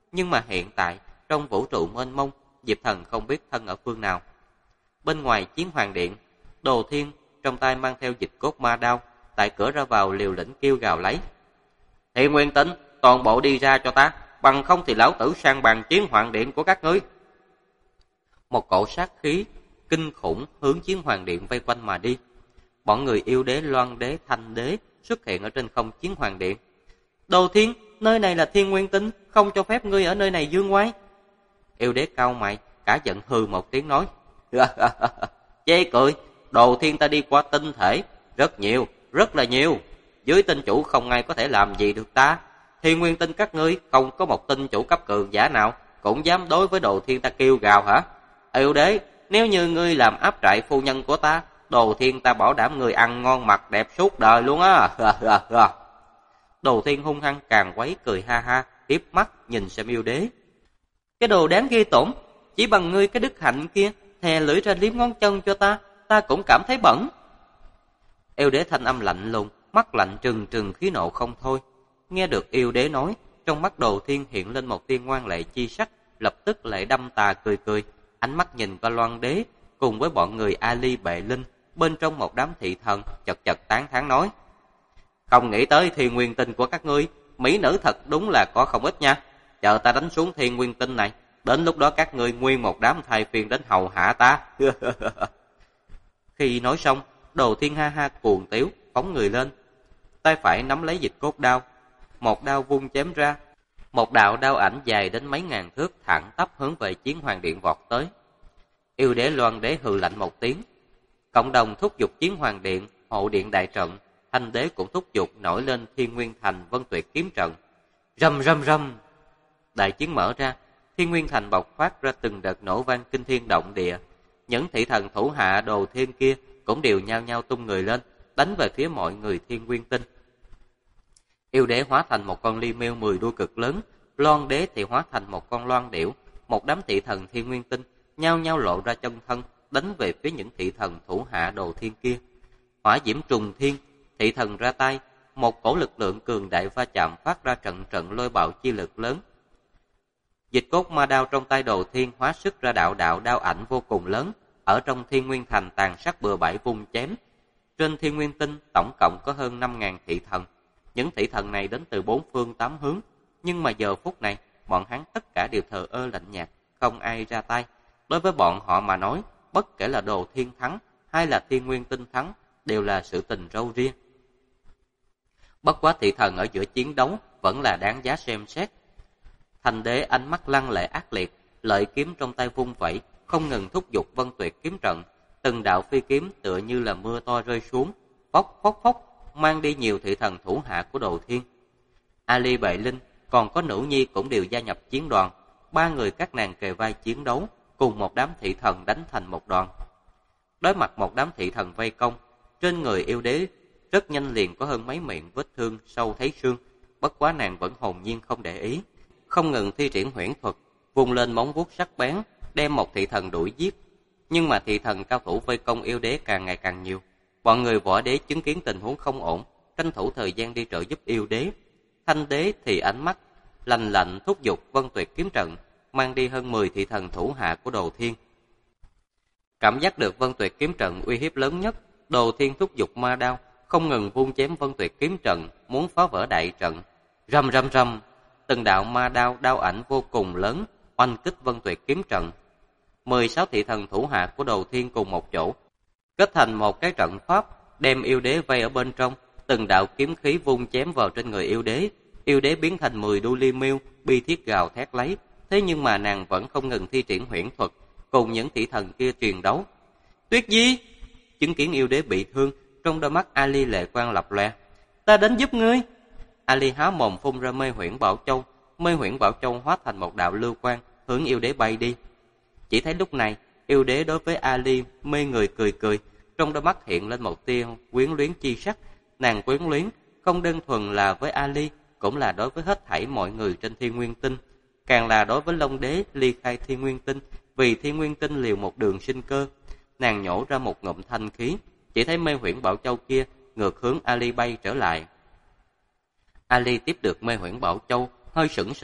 Nhưng mà hiện tại, trong vũ trụ mênh mông, Diệp Thần không biết thân ở phương nào. Bên ngoài Chiến Hoàng Điện, Đồ Thiên trong tay mang theo dịch cốt ma đao, tại cửa ra vào liều lĩnh kêu gào lấy. Thiên Nguyên Tinh, toàn bộ đi ra cho ta, bằng không thì lão tử sang bàn Chiến Hoàng Điện của các ngươi. Một cổ sát khí kinh khủng hướng Chiến Hoàng Điện vây quanh mà đi. Bọn người Yêu Đế, Loan Đế, Thanh Đế xuất hiện ở trên không Chiến Hoàng Điện. Đồ Thiên, nơi này là Thiên Nguyên Tinh, không cho phép ngươi ở nơi này dương ngoai. Yêu Đế cau mày, cả giận hừ một tiếng nói. Chê cười, Đồ Thiên ta đi qua tinh thể, rất nhiều, rất là nhiều. Dưới tinh chủ không ai có thể làm gì được ta. Thiên Nguyên Tinh các ngươi không có một tinh chủ cấp cường giả nào cũng dám đối với Đồ Thiên ta kêu gào hả? Yêu Đế, nếu như ngươi làm áp trại phu nhân của ta, Đồ Thiên ta bảo đảm người ăn ngon mặc đẹp suốt đời luôn á. Đồ Thiên hung hăng càng quấy cười ha ha, tiếp mắt nhìn xem Yêu Đế. Cái đồ đáng ghê tởm, chỉ bằng ngươi cái đức hạnh kia, thè lưỡi ra liếm ngón chân cho ta cũng cảm thấy bẩn. Yêu Đế thanh âm lạnh lùng, mắt lạnh trừng trừng khí nộ không thôi. Nghe được Yêu Đế nói, trong mắt Đồ Thiên hiện lên một tia ngoan lệ chi sắc, lập tức lại đâm tà cười cười, ánh mắt nhìn qua Loan Đế cùng với bọn người Ali Bệ Linh bên trong một đám thị thần, chật chật tán thán nói: không nghĩ tới Thiên Nguyên Tinh của các ngươi, mỹ nữ thật đúng là có không ít nha. Chờ ta đánh xuống Thiên Nguyên Tinh này, đến lúc đó các ngươi nguyên một đám thay phiên đến hầu hạ ta. Khi nói xong, Đồ Thiên ha ha cuồng tiếu, phóng người lên, tay phải nắm lấy dịch cốt đao, một đao vung chém ra, một đạo đao ảnh dài đến mấy ngàn thước thẳng tắp hướng về Chiến Hoàng Điện vọt tới. Yêu Đế, Loan Đế hừ lạnh một tiếng, cộng đồng thúc giục Chiến Hoàng Điện, hộ điện đại trận. Thanh Đế cũng thúc giục nổi lên Thiên Nguyên Thành Vân Tuyệt kiếm trận. Rầm rầm rầm, đại chiến mở ra, Thiên Nguyên Thành bộc phát ra từng đợt nổ vang kinh thiên động địa. Những thị thần thủ hạ Đồ Thiên kia cũng đều nhao nhao tung người lên, đánh về phía mọi người Thiên Nguyên Tinh. Yêu Đế hóa thành một con li miêu 10 đuôi cực lớn, Loan Đế thì hóa thành một con loan điểu. Một đám thị thần Thiên Nguyên Tinh nhao nhao lộ ra chân thân, đánh về phía những thị thần thủ hạ Đồ Thiên kia. Hỏa diễm trùng thiên, thị thần ra tay, một cổ lực lượng cường đại va chạm phát ra trận trận lôi bạo chi lực lớn. Dịch cốt ma đao trong tay Đồ Thiên hóa sức ra đạo đạo đao ảnh vô cùng lớn, ở trong Thiên Nguyên Thành tàn sát bừa bãi vung chém. Trên Thiên Nguyên Tinh tổng cộng có hơn 5.000 thị thần. Những thị thần này đến từ 4 phương 8 hướng, nhưng mà giờ phút này, bọn hắn tất cả đều thờ ơ lạnh nhạt, không ai ra tay. Đối với bọn họ mà nói, bất kể là Đồ Thiên thắng hay là Thiên Nguyên Tinh thắng, đều là sự tình râu riêng. Bất quá thị thần ở giữa chiến đấu vẫn là đáng giá xem xét. Thanh Đế ánh mắt lăng lệ ác liệt, lợi kiếm trong tay vung vẩy, không ngừng thúc giục Vân Tuyệt kiếm trận. Từng đạo phi kiếm tựa như là mưa to rơi xuống, phốc phốc phốc, mang đi nhiều thị thần thủ hạ của Đồ Thiên. Ali Bệ Linh còn có Nữ Nhi cũng đều gia nhập chiến đoàn. 3 người các nàng kề vai chiến đấu, cùng một đám thị thần đánh thành một đoàn. Đối mặt một đám thị thần vây công, trên người Yêu Đế rất nhanh liền có hơn mấy miệng vết thương sâu thấy xương. Bất quá nàng vẫn hồn nhiên không để ý, không ngừng thi triển huyễn thuật, vung lên móng vuốt sắc bén, đem một thị thần đuổi giết. Nhưng mà thị thần cao thủ vây công Yêu Đế càng ngày càng nhiều. Bọn người Võ Đế chứng kiến tình huống không ổn, tranh thủ thời gian đi trợ giúp Yêu Đế. Thanh Đế thì ánh mắt lạnh lạnh thúc giục Vân Tuyệt kiếm trận, mang đi hơn 10 thị thần thủ hạ của Đồ Thiên. Cảm giác được Vân Tuyệt kiếm trận uy hiếp lớn nhất, Đồ Thiên thúc giục ma đao, không ngừng vung chém Vân Tuyệt kiếm trận, muốn phá vỡ đại trận. Rầm rầm rầm, từng đạo ma đao đao ảnh vô cùng lớn oanh kích Vân Tuyệt kiếm trận. 16 thị thần thủ hạ của Đồ Thiên cùng một chỗ, kết thành một cái trận pháp, đem Yêu Đế vây ở bên trong. Từng đạo kiếm khí vung chém vào trên người Yêu Đế. Yêu Đế biến thành 10 đuôi li miêu, bi thiết gào thét lấy. Thế nhưng mà nàng vẫn không ngừng thi triển huyễn thuật, cùng những thị thần kia truyền đấu. Tuyết Di chứng kiến Yêu Đế bị thương, trong đôi mắt Ali lệ quang lập lòe. Ta đến giúp ngươi. Ali há mồm phun ra mê huyễn bảo châu. Mê huyễn bảo châu hóa thành một đạo lưu quang, hướng Yêu Đế bay đi. Chỉ thấy lúc này, Yêu Đế đối với Ali mê người cười cười, trong đôi mắt hiện lên một tia quyến luyến chi sắc. Nàng quyến luyến không đơn thuần là với Ali, cũng là đối với hết thảy mọi người trên Thiên Nguyên Tinh, càng là đối với Long Đế ly khai Thiên Nguyên Tinh, vì Thiên Nguyên Tinh liều một đường sinh cơ. Nàng nhổ ra một ngụm thanh khí, chỉ thấy mê huyễn bảo châu kia ngược hướng Ali bay trở lại. Ali tiếp được mê huyễn bảo châu, hơi sững sờ,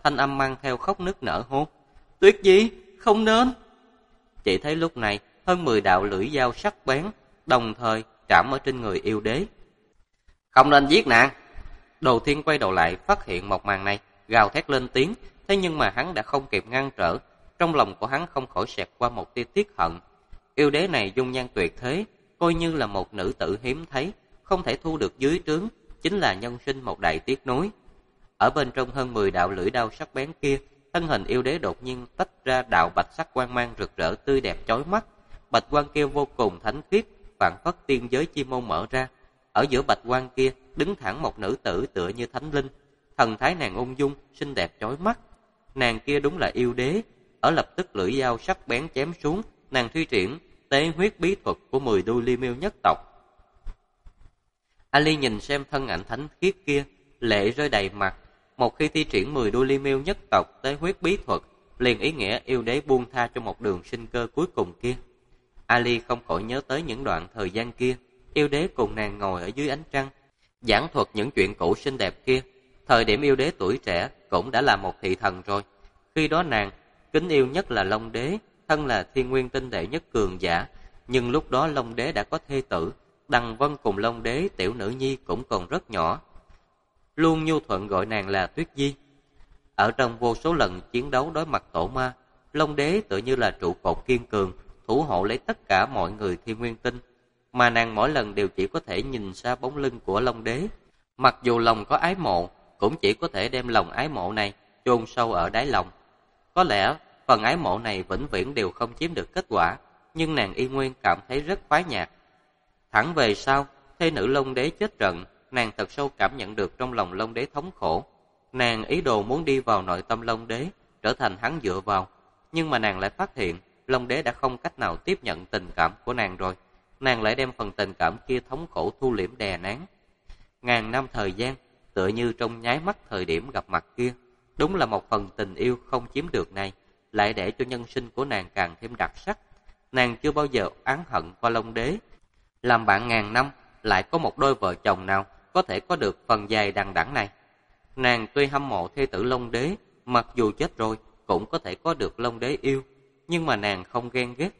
thanh âm mang theo khóc nức nở hô: Tuyết Nhi, không nên! Chỉ thấy lúc này, hơn 10 đạo lưỡi dao sắc bén, đồng thời trảm ở trên người yêu đế. Không nên giết nàng! Đồ Thiên quay đầu lại phát hiện một màn này, gào thét lên tiếng, thế nhưng mà hắn đã không kịp ngăn trở, trong lòng của hắn không khỏi xẹt qua một tia tiếc hận. Yêu đế này dung nhan tuyệt thế, coi như là một nữ tử hiếm thấy, không thể thu được dưới trướng, chính là nhân sinh một đại tiếc nuối. Ở bên trong hơn 10 đạo lưỡi đao sắc bén kia, thân hình yêu đế đột nhiên tách ra đạo bạch sắc quang mang rực rỡ tươi đẹp chói mắt. Bạch quang kia vô cùng thánh khiết, phảng phất tiên giới chi môn mở ra. Ở giữa bạch quang kia đứng thẳng một nữ tử tựa như thánh linh, thần thái nàng ung dung, xinh đẹp chói mắt. Nàng kia đúng là yêu đế. Ở lập tức lưỡi dao sắc bén chém xuống, nàng thi triển tế huyết bí thuật của 10 đuôi li miêu nhất tộc. Ali nhìn xem thân ảnh thánh khiết kia, lệ rơi đầy mặt. Một khi thi triển 10 đuôi li miêu nhất tộc tế huyết bí thuật, liền ý nghĩa yêu đế buông tha cho một đường sinh cơ cuối cùng kia. Ali không khỏi nhớ tới những đoạn thời gian kia, yêu đế cùng nàng ngồi ở dưới ánh trăng, giảng thuật những chuyện cũ xinh đẹp kia. Thời điểm yêu đế tuổi trẻ cũng đã là một thị thần rồi. Khi đó nàng kính yêu nhất là Long đế, thân là thiên nguyên tinh đệ nhất cường giả, nhưng lúc đó Long đế đã có thê tử. Đằng Vân cùng Long đế tiểu nữ nhi cũng còn rất nhỏ, luôn nhu thuận gọi nàng là Tuyết Nhi. Ở trong vô số lần chiến đấu đối mặt tổ ma, Long đế tựa như là trụ cột kiên cường, thủ hộ lấy tất cả mọi người thiên nguyên tinh, mà nàng mỗi lần đều chỉ có thể nhìn xa bóng lưng của Long đế. Mặc dù lòng có ái mộ, cũng chỉ có thể đem lòng ái mộ này chôn sâu ở đáy lòng. Có lẽ phần ái mộ này vĩnh viễn đều không chiếm được kết quả, nhưng nàng y nguyên cảm thấy rất khoái nhạc. Thẳng về sau, thê nữ Long đế chết trận, nàng thật sâu cảm nhận được trong lòng Long đế thống khổ. Nàng ý đồ muốn đi vào nội tâm Long đế, trở thành hắn dựa vào, nhưng mà nàng lại phát hiện Long đế đã không cách nào tiếp nhận tình cảm của nàng rồi. Nàng lại đem phần tình cảm kia thống khổ thu liễm đè nén. Ngàn năm thời gian, tựa như trong nháy mắt thời điểm gặp mặt kia, đúng là một phần tình yêu không chiếm được này, lại để cho nhân sinh của nàng càng thêm đặc sắc. Nàng chưa bao giờ oán hận qua Long đế. Làm bạn ngàn năm, lại có một đôi vợ chồng nào có thể có được phần dài đằng đẵng này. Nàng tuy hâm mộ thê tử Long đế, mặc dù chết rồi cũng có thể có được Long đế yêu, nhưng mà nàng không ghen ghét.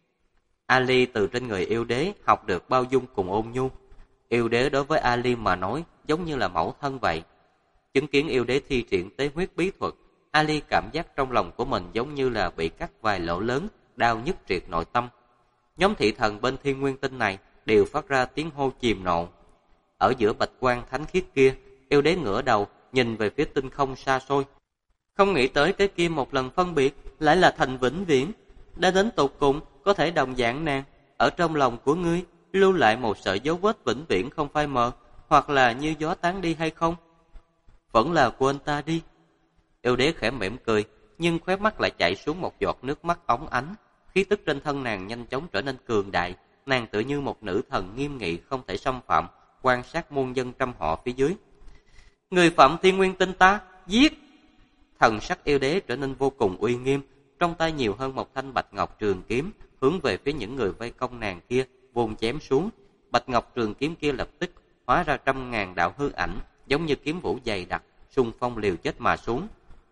Ali từ trên người yêu đế học được bao dung cùng ôn nhu. Yêu đế đối với Ali mà nói giống như là mẫu thân vậy. Chứng kiến yêu đế thi triển tế huyết bí thuật, Ali cảm giác trong lòng của mình giống như là bị cắt vài lỗ lớn, đau nhức triệt nội tâm. Nhóm thị thần bên thiên nguyên tinh này đều phát ra tiếng hô chìm nộ. Ở giữa bạch quang thánh khiết kia, yêu đế ngửa đầu nhìn về phía tinh không xa xôi. Không nghĩ tới cái kia một lần phân biệt lại là thành vĩnh viễn. Đã đến tột cùng có thể đồng dạng nàng ở trong lòng của ngươi lưu lại một sợi dấu vết vĩnh viễn không phai mờ, hoặc là như gió tán đi hay không? Vẫn là quên ta đi. Yêu đế khẽ mỉm cười, nhưng khóe mắt lại chảy xuống một giọt nước mắt óng ánh. Khí tức trên thân nàng nhanh chóng trở nên cường đại, nàng tựa như một nữ thần nghiêm nghị không thể xâm phạm, quan sát muôn dân trăm họ phía dưới. Người phạm thiên nguyên tinh ta, giết! Thần sắc yêu đế trở nên vô cùng uy nghiêm, trong tay nhiều hơn một thanh bạch ngọc trường kiếm, hướng về phía những người vây công nàng kia, vung chém xuống. Bạch ngọc trường kiếm kia lập tức hóa ra trăm ngàn đạo hư ảnh, giống như kiếm vũ dày đặc, xung phong liều chết mà xuống.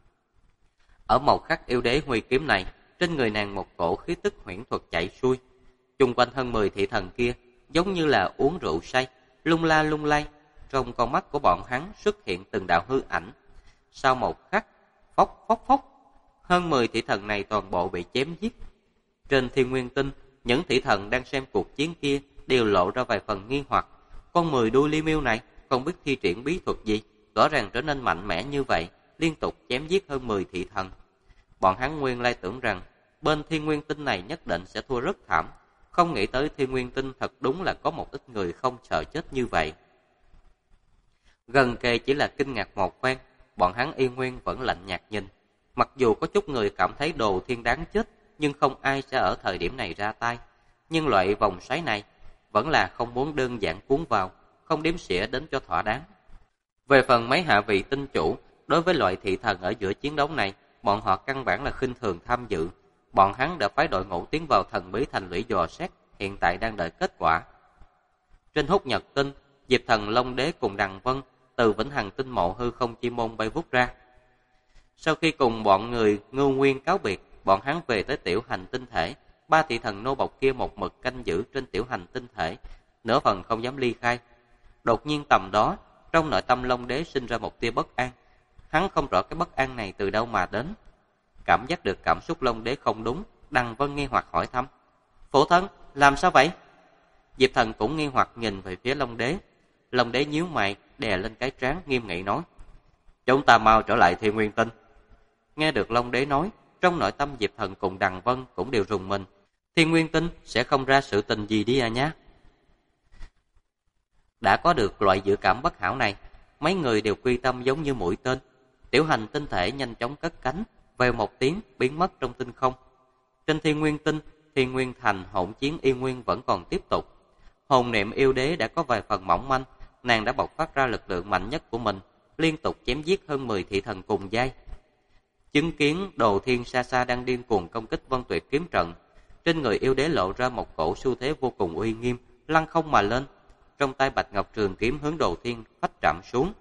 Ở một khắc yêu đế huy kiếm này, trên người nàng một cổ khí tức huyễn thuật chạy xuôi. Chung quanh hơn 10 thị thần kia giống như là uống rượu say, lung la lung lay. Trong con mắt của bọn hắn xuất hiện từng đạo hư ảnh. Sau một khắc, phốc phốc phốc, hơn 10 thị thần này toàn bộ bị chém giết. Trên thiên nguyên tinh, những thị thần đang xem cuộc chiến kia đều lộ ra vài phần nghi hoặc. Con 10 đuôi li miêu này không biết thi triển bí thuật gì, rõ ràng trở nên mạnh mẽ như vậy, liên tục chém giết hơn 10 thị thần. Bọn hắn nguyên lai tưởng rằng bên thiên nguyên tinh này nhất định sẽ thua rất thảm, không nghĩ tới thiên nguyên tinh thật đúng là có một ít người không sợ chết như vậy. Gần kề chỉ là kinh ngạc một phen, bọn hắn y nguyên vẫn lạnh nhạt nhìn. Mặc dù có chút người cảm thấy Đồ Thiên đáng chết, nhưng không ai sẽ ở thời điểm này ra tay. Nhưng loại vòng xoáy này vẫn là không muốn đơn giản cuốn vào, không đếm xỉa đến cho thỏa đáng. Về phần mấy hạ vị tinh chủ, đối với loại thị thần ở giữa chiến đấu này, bọn họ căn bản là khinh thường tham dự. Bọn hắn đã phái đội ngũ tiến vào thần bí thành lũy dò xét, hiện tại đang đợi kết quả. Trên Húc Nhật Tinh, Diệp Thần Long Đế cùng Đằng Vân từ Vĩnh Hằng Tinh Mộ hư không chi môn bay vút ra. Sau khi cùng bọn người Ngưu Nguyên cáo biệt, bọn hắn về tới tiểu hành tinh thể. Ba thị thần nô bộc kia một mực canh giữ trên tiểu hành tinh thể, nửa phần không dám ly khai. Đột nhiên tầm đó, trong nội tâm Long Đế sinh ra một tia bất an. Hắn không rõ cái bất an này từ đâu mà đến. Cảm giác được cảm xúc Long Đế không đúng, Đằng Vân nghi hoặc hỏi thăm: "Phụ thân, làm sao vậy?" Diệp Thần cũng nghi hoặc nhìn về phía Long Đế. Long Đế nhíu mày, đè lên cái trán nghiêm nghị nói: "Chúng ta mau trở lại Thiên Nguyên Tinh." Nghe được Long Đế nói, trong nội tâm Diệp Thần cùng Đằng Vân cũng đều rùng mình. Thiên Nguyên Tinh sẽ không ra sự tình gì đi à nhá. Đã có được loại dự cảm bất hảo này, mấy người đều quy tâm giống như mũi tên. Tiểu hành tinh thể nhanh chóng cất cánh, vèo một tiếng biến mất trong tinh không. Trên Thiên Nguyên Tinh, Thiên Nguyên Thành hỗn chiến Yên Nguyên vẫn còn tiếp tục. Hồn niệm yêu đế đã có vài phần mỏng manh, nàng đã bộc phát ra lực lượng mạnh nhất của mình, liên tục chém giết hơn 10 thị thần cùng giai. Chứng kiến Đồ Thiên xa xa đang điên cuồng công kích Vân Tuyệt kiếm trận, trên người yêu đế lộ ra một cổ xu thế vô cùng uy nghiêm, lăng không mà lên. Trong tay Bạch Ngọc Trường kiếm hướng Đồ Thiên phách trạm xuống.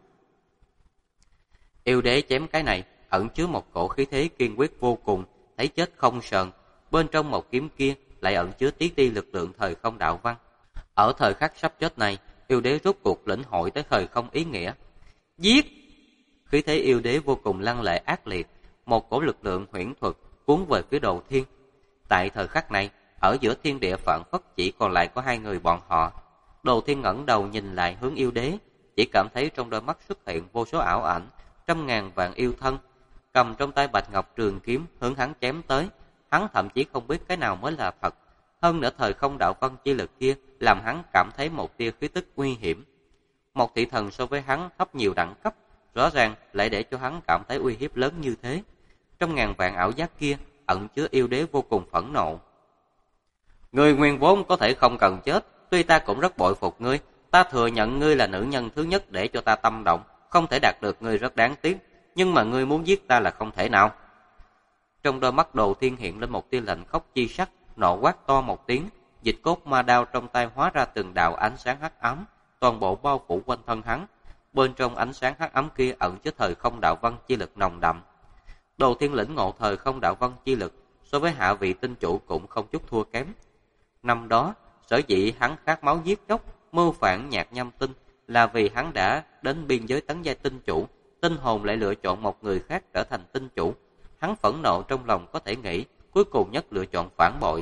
Yêu đế chém cái này ẩn chứa một cổ khí thế kiên quyết vô cùng, thấy chết không sờn. Bên trong một kiếm kia lại ẩn chứa tí ti lực lượng thời không đạo văn. Ở thời khắc sắp chết này, yêu đế rốt cuộc lĩnh hội tới thời không ý nghĩa. Giết! Khí thế yêu đế vô cùng lăng lệ ác liệt, một cổ lực lượng huyễn thuật cuốn về phía Đồ Thiên. Tại thời khắc này, ở giữa thiên địa phảng phất chỉ còn lại có hai người bọn họ. Đồ Thiên ngẩng đầu nhìn lại hướng yêu đế, chỉ cảm thấy trong đôi mắt xuất hiện vô số ảo ảnh, trăm ngàn vạn yêu thân, cầm trong tay Bạch Ngọc Trường kiếm hướng hắn chém tới. Hắn thậm chí không biết cái nào mới là thật. Hơn nữa thời không đạo văn chi lực kia làm hắn cảm thấy một tia khí tức nguy hiểm. Một thị thần so với hắn thấp nhiều đẳng cấp, rõ ràng lại để cho hắn cảm thấy uy hiếp lớn như thế. Trong ngàn vạn ảo giác kia ẩn chứa yêu đế vô cùng phẫn nộ. Ngươi nguyên vốn có thể không cần chết, tuy ta cũng rất bội phục ngươi. Ta thừa nhận ngươi là nữ nhân thứ nhất để cho ta tâm động, không thể đạt được ngươi rất đáng tiếc, nhưng mà ngươi muốn giết ta là không thể nào. Trong đôi mắt Đồ Thiên hiện lên một tia lạnh khốc chi sắc, nộ quát to một tiếng, dịch cốt ma đao trong tay hóa ra từng đạo ánh sáng hắc ám, toàn bộ bao phủ quanh thân hắn. Bên trong ánh sáng hắc ám kia ẩn chứa thời không đạo văn chi lực nồng đậm. Đồ Thiên lĩnh ngộ thời không đạo văn chi lực, so với hạ vị tinh chủ cũng không chút thua kém. Năm đó, sở dĩ hắn khát máu giết chóc, mưu phản Nhạc Nhâm Tinh là vì hắn đã đến biên giới tấn giai tinh chủ, tinh hồn lại lựa chọn một người khác trở thành tinh chủ. Hắn phẫn nộ trong lòng có thể nghĩ, cuối cùng nhất lựa chọn phản bội.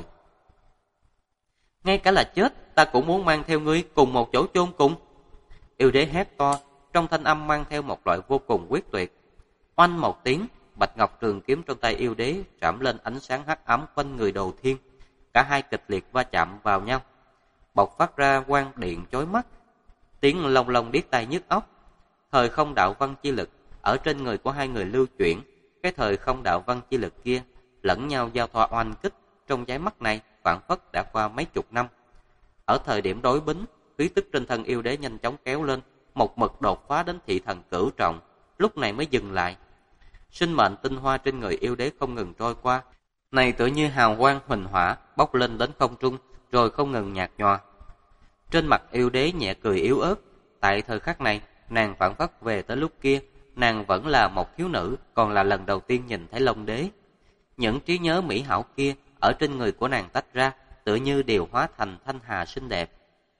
Ngay cả là chết, ta cũng muốn mang theo ngươi cùng một chỗ chôn cùng. Yêu đế hét to, trong thanh âm mang theo một loại vô cùng quyết tuyệt. Oanh một tiếng, Bạch Ngọc Trường kiếm trong tay yêu đế trảm lên ánh sáng hắc ám quanh người Đồ Thiên. Cả hai kịch liệt va chạm vào nhau, bộc phát ra quang điện chói mắt, tiếng long long điếc tai nhức óc. Thời không đạo văn chi lực ở trên người của hai người lưu chuyển, cái thời không đạo văn chi lực kia lẫn nhau giao thoa oanh kích, trong nháy mắt này phảng phất đã qua mấy chục năm. Ở thời điểm đối bính, khí tức trên thân yêu đế nhanh chóng kéo lên, một mực đột phá đến thị thần cửu trọng, lúc này mới dừng lại. Sinh mệnh tinh hoa trên người yêu đế không ngừng trôi qua, này tự như hào quang huỳnh hỏa bốc lên đến không trung, rồi không ngừng nhạt nhòa. Trên mặt yêu đế nhẹ cười yếu ớt. Tại thời khắc này, nàng phản phất về tới lúc kia, nàng vẫn là một thiếu nữ, còn là lần đầu tiên nhìn thấy Long Đế. Những trí nhớ mỹ hảo kia ở trên người của nàng tách ra, tựa như đều hóa thành thanh hà xinh đẹp.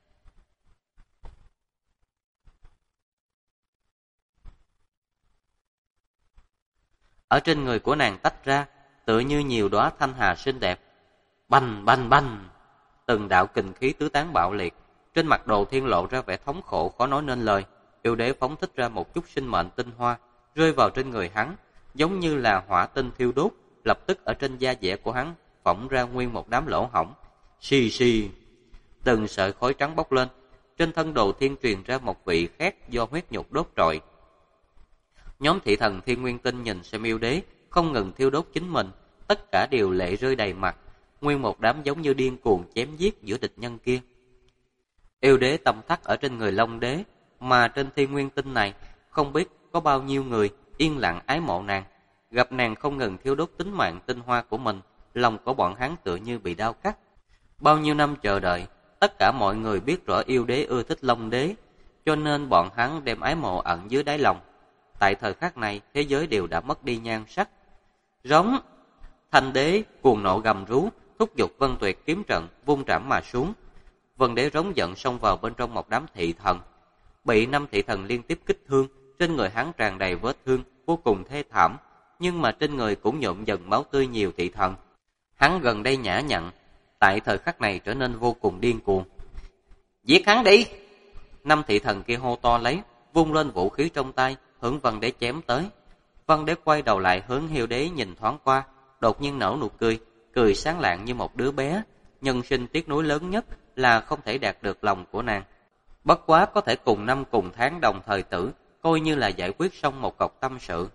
Ở trên người của nàng tách ra, tựa như nhiều đóa thanh hà xinh đẹp. Bành bành bành, từng đạo kình khí tứ tán bạo liệt. Trên mặt Đồ Thiên lộ ra vẻ thống khổ khó nói nên lời. Yêu đế phóng thích ra một chút sinh mệnh tinh hoa, rơi vào trên người hắn, giống như là hỏa tinh thiêu đốt, lập tức ở trên da dẻ của hắn phỏng ra nguyên một đám lỗ hổng. Xì xì, từng sợi khói trắng bốc lên. Trên thân Đồ Thiên truyền ra một vị khét do huyết nhục đốt trọi. Nhóm thị thần Thiên Nguyên Tinh nhìn xem yêu đế không ngừng thiêu đốt chính mình, tất cả đều lệ rơi đầy mặt, nguyên một đám giống như điên cuồng chém giết giữa địch nhân kia. Yêu đế tâm thắt ở trên người Long Đế, mà trên Thiên Nguyên Tinh này không biết có bao nhiêu người yên lặng ái mộ nàng. Gặp nàng không ngừng thiêu đốt tính mạng tinh hoa của mình, lòng của bọn hắn tựa như bị đau cắt. Bao nhiêu năm chờ đợi, tất cả mọi người biết rõ yêu đế ưa thích Long Đế, cho nên bọn hắn đem ái mộ ẩn dưới đáy lòng. tại thời khắc này thế giới đều đã mất đi nhan sắc. Rống! Thanh đế cuồng nộ gầm rú, thúc giục Vân Tuyệt kiếm trận, vung trảm mà xuống. Vân đế rống giận xông vào bên trong một đám thị thần. Bị 5 thị thần liên tiếp kích thương, trên người hắn tràn đầy vết thương, vô cùng thê thảm, nhưng mà trên người cũng nhuộm dần máu tươi nhiều thị thần. Hắn gần đây nhã nhặn, tại thời khắc này trở nên vô cùng điên cuồng. Giết hắn đi! 5 thị thần kia hô to lấy, vung lên vũ khí trong tay, hướng Vân đế chém tới. Vân đế quay đầu lại hướng Hiêu đế nhìn thoáng qua, đột nhiên nở nụ cười, cười sáng lạng như một đứa bé. Nhân sinh tiếc nuối lớn nhất là không thể đạt được lòng của nàng. Bất quá có thể cùng năm cùng tháng đồng thời tử, coi như là giải quyết xong một cọc tâm sự.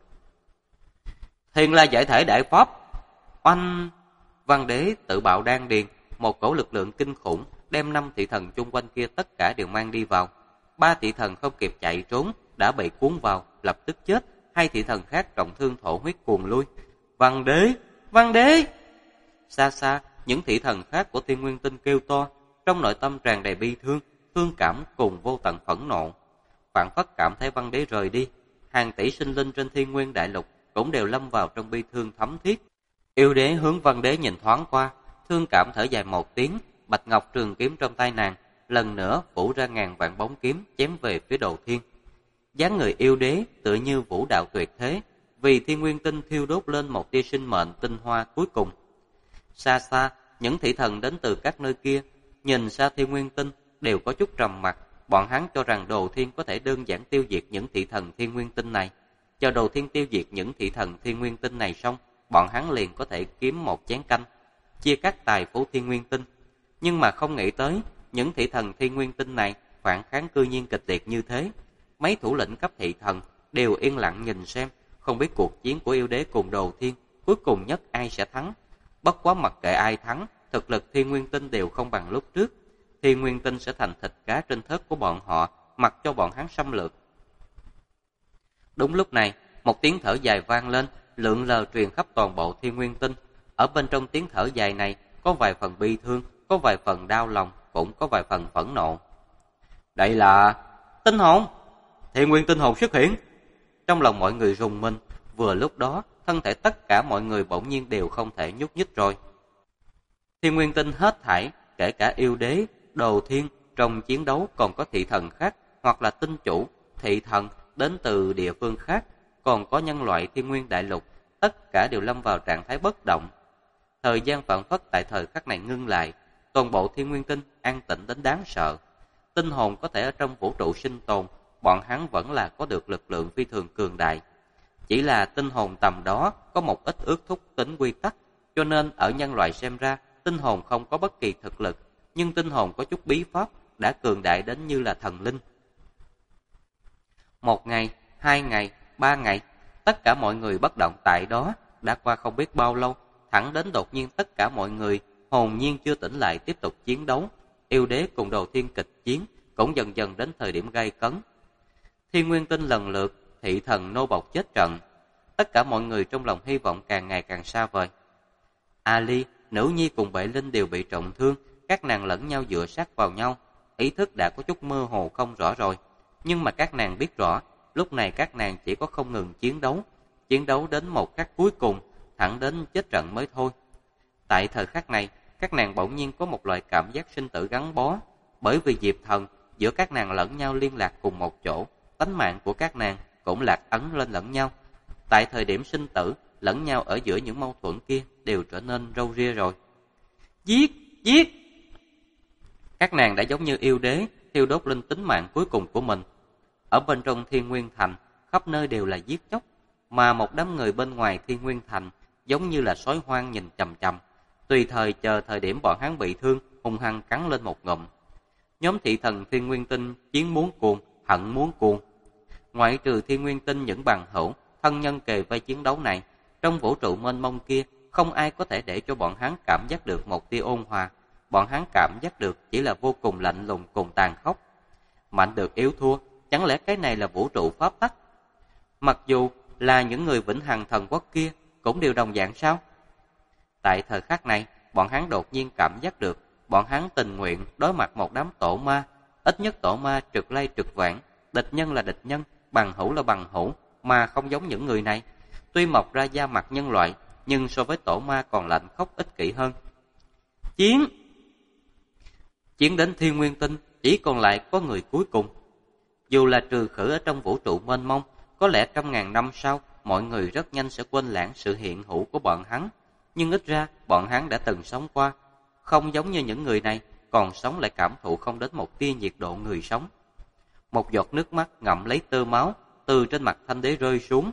Thiên la giải thể đại pháp! Oanh! Văn đế tự bạo đan điền, một cổ lực lượng kinh khủng đem 5 thị thần chung quanh kia tất cả đều mang đi vào. 3 thị thần không kịp chạy trốn đã bị cuốn vào, lập tức chết. 2 thị thần khác trọng thương thổ huyết cuồng lui. Văn đế! Văn đế! Xa xa, những thị thần khác của Thiên Nguyên Tinh kêu to, trong nội tâm tràn đầy bi thương, thương cảm cùng vô tận phẫn nộ. Phản phất cảm thấy Văn đế rời đi, hàng tỷ sinh linh trên Thiên Nguyên Đại Lục cũng đều lâm vào trong bi thương thấm thiết. Yêu đế hướng Văn đế nhìn thoáng qua, thương cảm thở dài một tiếng, bạch ngọc trường kiếm trong tay nàng lần nữa phủ ra ngàn vạn bóng kiếm chém về phía Đồ Thiên. Dáng người yêu đế tựa như vũ đạo tuyệt thế, vì Thiên Nguyên Tinh thiêu đốt lên một tia sinh mệnh tinh hoa cuối cùng. Xa xa, những thị thần đến từ các nơi kia nhìn xa Thiên Nguyên Tinh đều có chút trầm mặc. Bọn hắn cho rằng Đồ Thiên có thể đơn giản tiêu diệt những thị thần Thiên Nguyên Tinh này. Chờ Đồ Thiên tiêu diệt những thị thần Thiên Nguyên Tinh này xong, bọn hắn liền có thể kiếm một chén canh, chia cắt tài phú Thiên Nguyên Tinh. Nhưng mà không nghĩ tới, những thị thần Thiên Nguyên Tinh này phản kháng cư nhiên kịch liệt như thế. Mấy thủ lĩnh cấp thị thần đều yên lặng nhìn xem, không biết cuộc chiến của yêu đế cùng Đồ Thiên cuối cùng nhất ai sẽ thắng. Bất quá mặc kệ ai thắng, thực lực Thiên Nguyên Tinh đều không bằng lúc trước. Thiên Nguyên Tinh sẽ thành thịt cá trên thớt của bọn họ, mặc cho bọn hắn xâm lược. Đúng lúc này, một tiếng thở dài vang lên, lượn lờ truyền khắp toàn bộ Thiên Nguyên Tinh. Ở bên trong tiếng thở dài này, có vài phần bi thương, có vài phần đau lòng, cũng có vài phần phẫn nộ. Đây là tinh hồn! Thiên Nguyên tinh hồn xuất hiện! Trong lòng mọi người rùng mình, vừa lúc đó, thân thể tất cả mọi người bỗng nhiên đều không thể nhúc nhích rồi. Thiên Nguyên tinh hết thảy, kể cả yêu đế, Đồ Thiên, trong chiến đấu còn có thị thần khác, hoặc là tinh chủ, thị thần đến từ địa phương khác, còn có nhân loại Thiên Nguyên Đại Lục, tất cả đều lâm vào trạng thái bất động. Thời gian phảng phất tại thời khắc này ngưng lại, toàn bộ Thiên Nguyên Tinh an tĩnh đến đáng sợ. Tinh hồn có thể ở trong vũ trụ sinh tồn, bọn hắn vẫn là có được lực lượng phi thường cường đại. Chỉ là tinh hồn tầm đó có một ít ước thúc tính quy tắc, cho nên ở nhân loại xem ra, tinh hồn không có bất kỳ thực lực, nhưng tinh hồn có chút bí pháp, đã cường đại đến như là thần linh. 1 ngày, 2 ngày, 3 ngày, tất cả mọi người bất động tại đó, đã qua không biết bao lâu, thẳng đến đột nhiên tất cả mọi người hồn nhiên chưa tỉnh lại tiếp tục chiến đấu. Yêu đế cùng Đồ Thiên kịch chiến, cũng dần dần đến thời điểm gay cấn. Thiên Nguyên Tinh lần lượt, thị thần nô bộc chết trận. Tất cả mọi người trong lòng hy vọng càng ngày càng xa vời. Ali, Nữ Nhi cùng Bệ Linh đều bị trọng thương, các nàng lẫn nhau dựa sát vào nhau, ý thức đã có chút mơ hồ không rõ rồi. Nhưng mà các nàng biết rõ, lúc này các nàng chỉ có không ngừng chiến đấu đến một khắc cuối cùng, thẳng đến chết trận mới thôi. Tại thời khắc này, các nàng bỗng nhiên có một loại cảm giác sinh tử gắn bó, bởi vì Diệp Thần, giữa các nàng lẫn nhau liên lạc cùng một chỗ, tánh mạng của các nàng cũng lạc ấn lên lẫn nhau. Tại thời điểm sinh tử, lẫn nhau ở giữa những mâu thuẫn kia đều trở nên râu ria rồi. Giết! Giết! Các nàng đã giống như yêu đế, thiêu đốt lên tính mạng cuối cùng của mình. Ở bên trong Thiên Nguyên Thành, khắp nơi đều là giết chóc, mà một đám người bên ngoài Thiên Nguyên Thành giống như là sói hoang nhìn chằm chằm, tùy thời chờ thời điểm bọn hắn bị thương, hung hăng cắn lên một ngụm. Nhóm thị thần Thiên Nguyên Tinh chiến muốn cuồng, hận muốn cuồng. Ngoại trừ Thiên Nguyên Tinh những bằng hữu, thân nhân kề vai chiến đấu này, trong vũ trụ mênh mông kia, không ai có thể để cho bọn hắn cảm giác được một tia ôn hòa. Bọn hắn cảm giác được chỉ là vô cùng lạnh lùng cùng tàn khốc. Mạnh được yếu thua, chẳng lẽ cái này là vũ trụ pháp tắc? Mặc dù là những người vĩnh hằng thần quốc kia cũng đều đồng dạng sao? Tại thời khắc này, bọn hắn đột nhiên cảm giác được, bọn hắn tình nguyện đối mặt một đám tổ ma, ít nhất tổ ma trực lay trực vãng, địch nhân là địch nhân, bằng hữu là bằng hữu, mà không giống những người này. Tuy mọc ra da mặt nhân loại, nhưng so với tổ ma còn lạnh khốc ích kỷ hơn. Chiến! Chiến đến Thiên Nguyên Tinh, chỉ còn lại có người cuối cùng. Dù là trừ khử ở trong vũ trụ mênh mông, có lẽ trăm ngàn năm sau, mọi người rất nhanh sẽ quên lãng sự hiện hữu của bọn hắn. Nhưng ít ra, bọn hắn đã từng sống qua. Không giống như những người này, còn sống lại cảm thụ không đến một tia nhiệt độ người sống. Một giọt nước mắt ngậm lấy tơ máu, từ trên mặt Thanh Đế rơi xuống.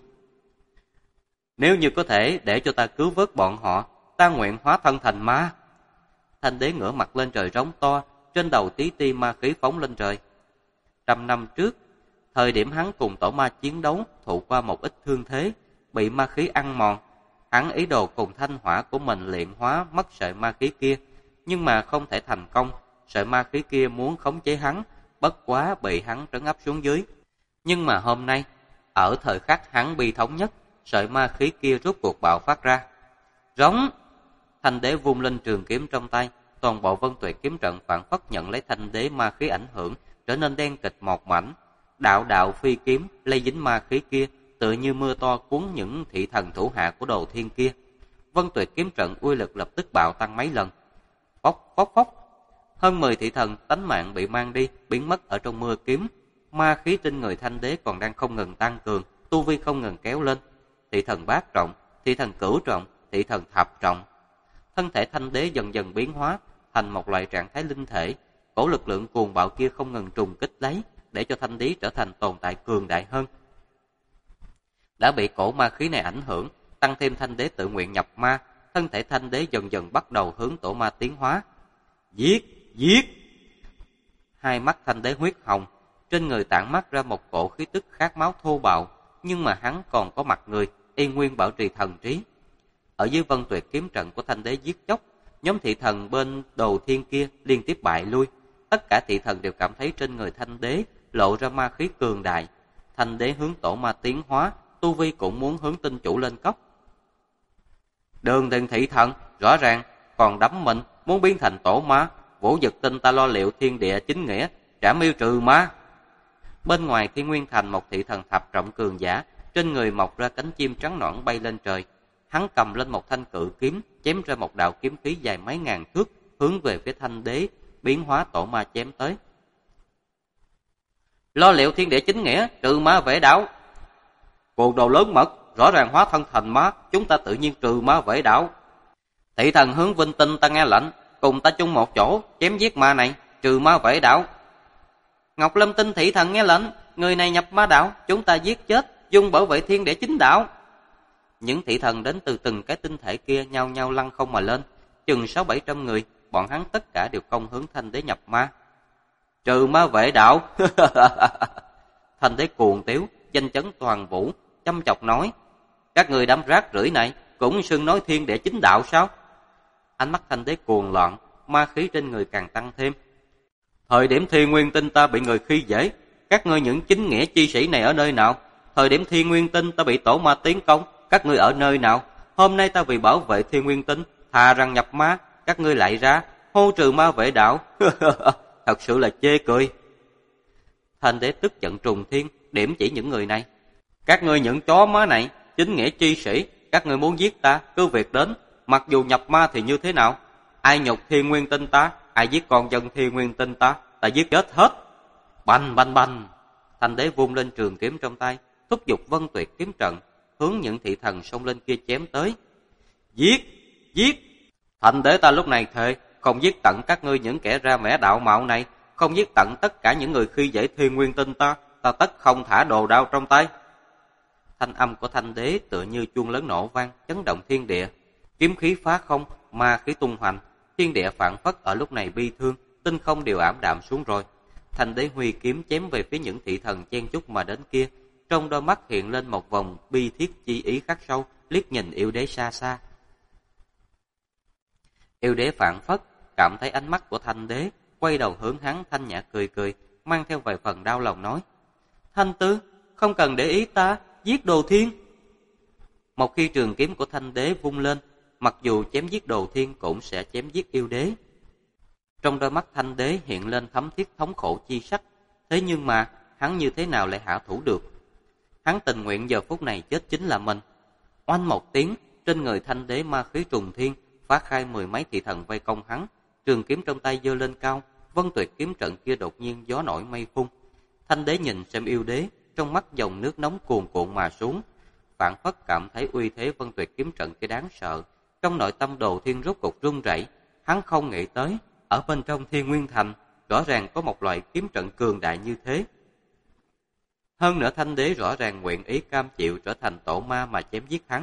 Nếu như có thể để cho ta cứu vớt bọn họ, ta nguyện hóa thân thành ma. Thanh Đế ngửa mặt lên trời rống to, trên đầu tí ti ma khí phóng lên trời. 100 năm trước, thời điểm hắn cùng tổ ma chiến đấu, thụ qua một ít thương thế, bị ma khí ăn mòn. Hắn ý đồ cùng thanh hỏa của mình luyện hóa mất sợi ma khí kia, nhưng mà không thể thành công. Sợi ma khí kia muốn khống chế hắn, bất quá bị hắn trấn áp xuống dưới. Nhưng mà hôm nay, ở thời khắc hắn bi thống nhất, sợi ma khí kia rốt cuộc bạo phát ra. Rống! Thanh Đế vung lên trường kiếm trong tay, toàn bộ Vân Tuyệt kiếm trận phản phất nhận lấy Thanh Đế ma khí ảnh hưởng, trở nên đen kịt một mảnh. Đạo đạo phi kiếm lây dính ma khí kia, tựa như mưa to cuốn những thị thần thủ hạ của Đồ Thiên kia. Vân Tuyệt kiếm trận uy lực lập tức bạo tăng mấy lần. Phốc phốc phốc. Hơn 10 thị thần tánh mạng bị mang đi, biến mất ở trong mưa kiếm. Ma khí trên người Thanh Đế còn đang không ngừng tăng cường, tu vi không ngừng kéo lên. Thị thần bát trọng, thị thần cửu trọng, thị thần thập trọng. Thân thể Thanh Đế dần dần biến hóa thành một loại trạng thái linh thể. Cổ lực lượng cuồng bạo kia không ngừng trùng kích lấy, để cho Thanh Đế trở thành tồn tại cường đại hơn. Đã bị cổ ma khí này ảnh hưởng, tăng thêm Thanh Đế tự nguyện nhập ma, thân thể Thanh Đế dần dần bắt đầu hướng tổ ma tiến hóa. Giết! Giết! Hai mắt Thanh Đế huyết hồng, trên người tản mát ra một cổ khí tức khát máu thô bạo, nhưng mà hắn còn có mặt người, y nguyên bảo trì thần trí. Ở dưới Vân Tuyệt kiếm trận của Thanh Đế giết chóc, nhóm thị thần bên Đồ Thiên kia liên tiếp bại lui. Tất cả thị thần đều cảm thấy trên người Thanh Đế lộ ra ma khí cường đại. Thanh Đế hướng tổ ma tiến hóa, tu vi cũng muốn hướng tinh chủ lên cấp. Đường Đường thị thần, rõ ràng còn đắm mình, muốn biến thành tổ ma. Vũ Dực Tinh ta lo liệu thiên địa chính nghĩa, trảm yêu trừ ma. Bên ngoài Thiên Nguyên Thành, một thị thần thập trọng cường giả, trên người mọc ra cánh chim trắng nõn bay lên trời. Hắn cầm lên một thanh cự kiếm, chém ra một đạo kiếm khí dài mấy ngàn thước, hướng về phía Thanh Đế, biến hóa tổ ma chém tới. Lo liệu thiên địa chính nghĩa, trừ ma vệ đạo. Cuồng đồ lớn mật, rõ ràng hóa thân thành ma, chúng ta tự nhiên trừ ma vệ đạo. Thị thần hướng Vinh Tinh ta nghe lệnh, cùng ta chung một chỗ, chém giết ma này, trừ ma vệ đạo. Ngọc Lâm Tinh thị thần nghe lệnh, người này nhập ma đạo, chúng ta giết chết, dung bảo vệ thiên địa chính đạo. Những thị thần đến từ từng cái tinh thể kia nhau nhau lăn không mà lên, chừng 600-700 người, bọn hắn tất cả đều công hướng Thanh Đế nhập ma. Trừ ma vệ đạo. Thanh Đế cuồng tiếu, danh chấn toàn vũ, chăm chọc nói: các người đám rác rưởi này cũng xưng nói thiên địa chính đạo sao? Ánh mắt Thanh Đế cuồng loạn, ma khí trên người càng tăng thêm. Thời điểm Thiên Nguyên Tinh ta bị người khi dễ, các ngươi những chính nghĩa chi sĩ này ở nơi nào? Thời điểm Thiên Nguyên Tinh ta bị tổ ma tiến công, các ngươi ở nơi nào? Hôm nay ta vì bảo vệ Thiên Nguyên Tinh, thà rằng nhập ma, các ngươi lại ra hô trừ ma vệ đạo. Thật sự là chê cười. Thanh Đế tức giận trùng thiên, điểm chỉ những người này. Các ngươi những chó má này, chính nghĩa chi sĩ, các ngươi muốn giết ta, cứ việc đến. Mặc dù nhập ma thì như thế nào? Ai nhục Thiên Nguyên Tinh ta, ai giết con dân Thiên Nguyên Tinh ta, ta giết chết hết. Bành bành bành. Thanh Đế vung lên trường kiếm trong tay, thúc giục Vân Tuyệt kiếm trận, hướng những thị thần xông lên kia chém tới. Giết! Giết! Thanh Đế ta lúc này thề, không giết tận các ngươi những kẻ ra vẻ đạo mạo này, không giết tận tất cả những người khi dễ Thiên Nguyên Tinh ta, ta tất không thả đồ đao trong tay. Thanh âm của Thanh Đế tựa như chuông lớn nổ vang, chấn động thiên địa. Kiếm khí phá không, ma khí tung hoành, thiên địa phảng phất ở lúc này bi thương, tinh không đều ảm đạm xuống rồi. Thanh Đế huy kiếm chém về phía những thị thần chen chúc mà đến kia, trong đôi mắt hiện lên một vòng bi thiết chi ý khắc sâu, liếc nhìn yêu đế xa xa. Yêu đế phảng phất cảm thấy ánh mắt của Thanh Đế, quay đầu hướng hắn thanh nhã cười cười, mang theo vài phần đau lòng nói: Thanh Tứ, không cần để ý ta, giết Đồ Thiên. Một khi trường kiếm của Thanh Đế vung lên, mặc dù chém giết Đồ Thiên cũng sẽ chém giết yêu đế. Trong đôi mắt Thanh Đế hiện lên thấm thiết thống khổ chi sắc, thế nhưng mà hắn như thế nào lại hạ thủ được? Hắn tình nguyện giờ phút này chết chính là mình. Oanh một tiếng, trên người Thanh đế ma khí trùng thiên, phá khai mười mấy thị thần vây công hắn. Trường kiếm trong tay giơ lên cao, Vân Tuyệt kiếm trận kia đột nhiên gió nổi mây phun. Thanh đế nhìn xem yêu đế, trong mắt dòng nước nóng cuồn cuộn mà xuống, phảng phất cảm thấy uy thế Vân Tuyệt kiếm trận kia đáng sợ. Trong nội tâm Đồ Thiên rốt cục run rẩy, hắn không nghĩ tới, ở bên trong Thiên Nguyên Thành, rõ ràng có một loại kiếm trận cường đại như thế. Hơn nữa Thanh đế rõ ràng nguyện ý cam chịu trở thành tổ ma mà chém giết hắn.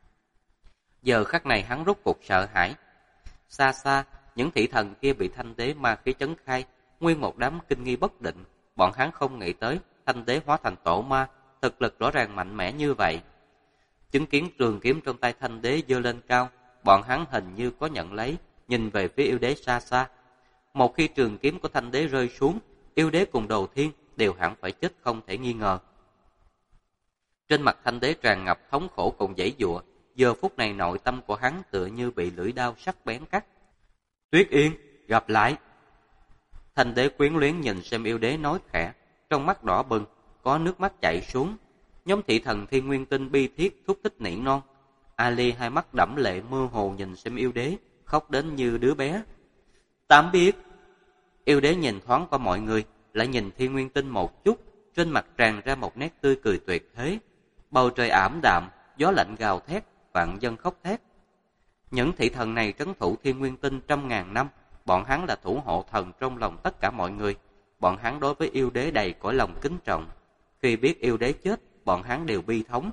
Giờ khắc này hắn rốt cục sợ hãi. Xa xa, những thị thần kia bị Thanh đế ma khí chấn khai, nguyên một đám kinh nghi bất định. Bọn hắn không nghĩ tới Thanh đế hóa thành tổ ma, thực lực rõ ràng mạnh mẽ như vậy. Chứng kiến trường kiếm trong tay Thanh đế giơ lên cao, bọn hắn hình như có nhận lấy, nhìn về phía yêu đế xa xa. Một khi trường kiếm của Thanh đế rơi xuống, yêu đế cùng Đồ Thiên đều hẳn phải chết không thể nghi ngờ. Trên mặt Thanh đế tràn ngập thống khổ cùng giãy giụa, giờ phút này nội tâm của hắn tựa như bị lưỡi đao sắc bén cắt. Tuyết Yên, gặp lại. Thanh đế quyến luyến nhìn xem yêu đế nói khẽ, trong mắt đỏ bừng, có nước mắt chảy xuống. Nhóm thị thần Thiên Nguyên Tinh bi thiết thúc thích nỉ non. Ali hai mắt đẫm lệ mơ hồ nhìn xem yêu đế, khóc đến như đứa bé. Tạm biệt. Yêu đế nhìn thoáng qua mọi người, lại nhìn Thiên Nguyên Tinh một chút, trên mặt tràn ra một nét tươi cười tuyệt thế. Bầu trời ảm đạm, gió lạnh gào thét, vạn dân khóc thét. Những thị thần này trấn thủ Thiên Nguyên Tinh trăm ngàn năm, bọn hắn là thủ hộ thần trong lòng tất cả mọi người. Bọn hắn đối với yêu đế đầy cõi lòng kính trọng. Khi biết yêu đế chết, bọn hắn đều bi thống.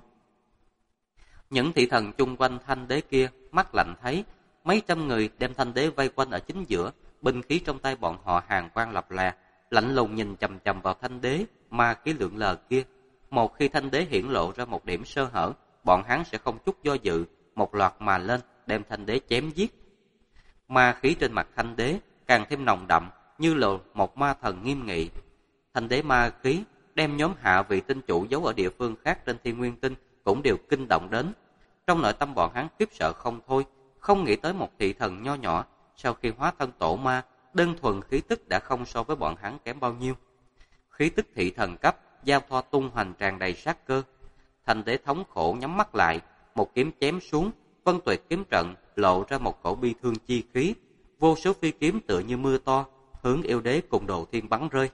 Những thị thần chung quanh Thanh đế kia mắt lạnh thấy, mấy trăm người đem Thanh đế vây quanh ở chính giữa, binh khí trong tay bọn họ hàng quang lập lè, lạnh lùng nhìn chằm chằm vào Thanh đế, ma khí lượn lờ kia. Một khi Thanh đế hiển lộ ra một điểm sơ hở, bọn hắn sẽ không chút do dự, một loạt mà lên, đem Thanh đế chém giết. Ma khí trên mặt Thanh đế càng thêm nồng đậm, như là một ma thần nghiêm nghị. Thanh đế ma khí đem nhóm hạ vị tinh chủ giấu ở địa phương khác trên Thiên Nguyên Tinh cũng đều kinh động đến. Trong nội tâm bọn hắn khiếp sợ không thôi, không nghĩ tới một thị thần nho nhỏ sau khi hóa thân tổ ma, đơn thuần khí tức đã không so với bọn hắn kém bao nhiêu. Khí tức thị thần cấp, giao thoa tung hoành tràn đầy sát cơ. Thanh đế thống khổ nhắm mắt lại, một kiếm chém xuống, Vân Tuyệt kiếm trận lộ ra một cổ bi thương chi khí, vô số phi kiếm tựa như mưa to hướng yêu đế cùng Đồ Thiên bắn rơi.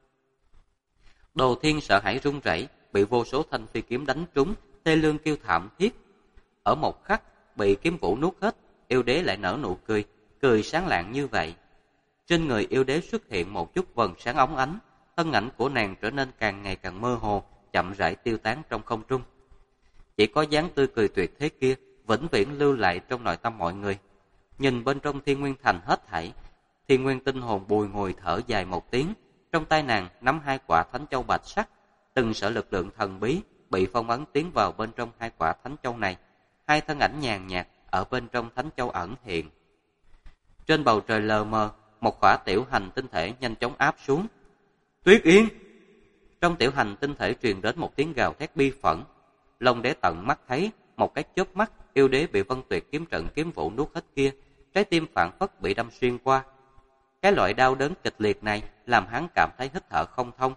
Đồ Thiên sợ hãi run rẩy, bị vô số thanh phi kiếm đánh trúng, thê lương kêu thảm thiết. Ở một khắc bị kiếm vũ nuốt hết, yêu đế lại nở nụ cười, cười sáng lạng như vậy. Trên người yêu đế xuất hiện một chút vầng sáng óng ánh, thân ảnh của nàng trở nên càng ngày càng mơ hồ, chậm rãi tiêu tán trong không trung. Chỉ có dáng tươi cười tuyệt thế kia vĩnh viễn lưu lại trong nội tâm mọi người. Nhìn bên trong Thiên Nguyên Thành hết thảy, Thiên Nguyên Tinh hồn bùi ngùi thở dài một tiếng, trong tay nàng nắm hai quả thánh châu bạch sắc, từng sở lực lượng thần bí bị phong ấn tiến vào bên trong hai quả thánh châu này. Hai thân ảnh nhàn nhạt ở bên trong thánh châu ẩn hiện. Trên bầu trời lờ mờ, một khỏa tiểu hành tinh thể nhanh chóng áp xuống. Tuyết Yên! Trong tiểu hành tinh thể truyền đến một tiếng gào thét bi phẫn. Long đế tận mắt thấy, một cái chớp mắt, yêu đế bị Vân Tuyệt kiếm trận kiếm vũ nuốt hết kia, trái tim phảng phất bị đâm xuyên qua. Cái loại đau đớn kịch liệt này làm hắn cảm thấy hít thở không thông.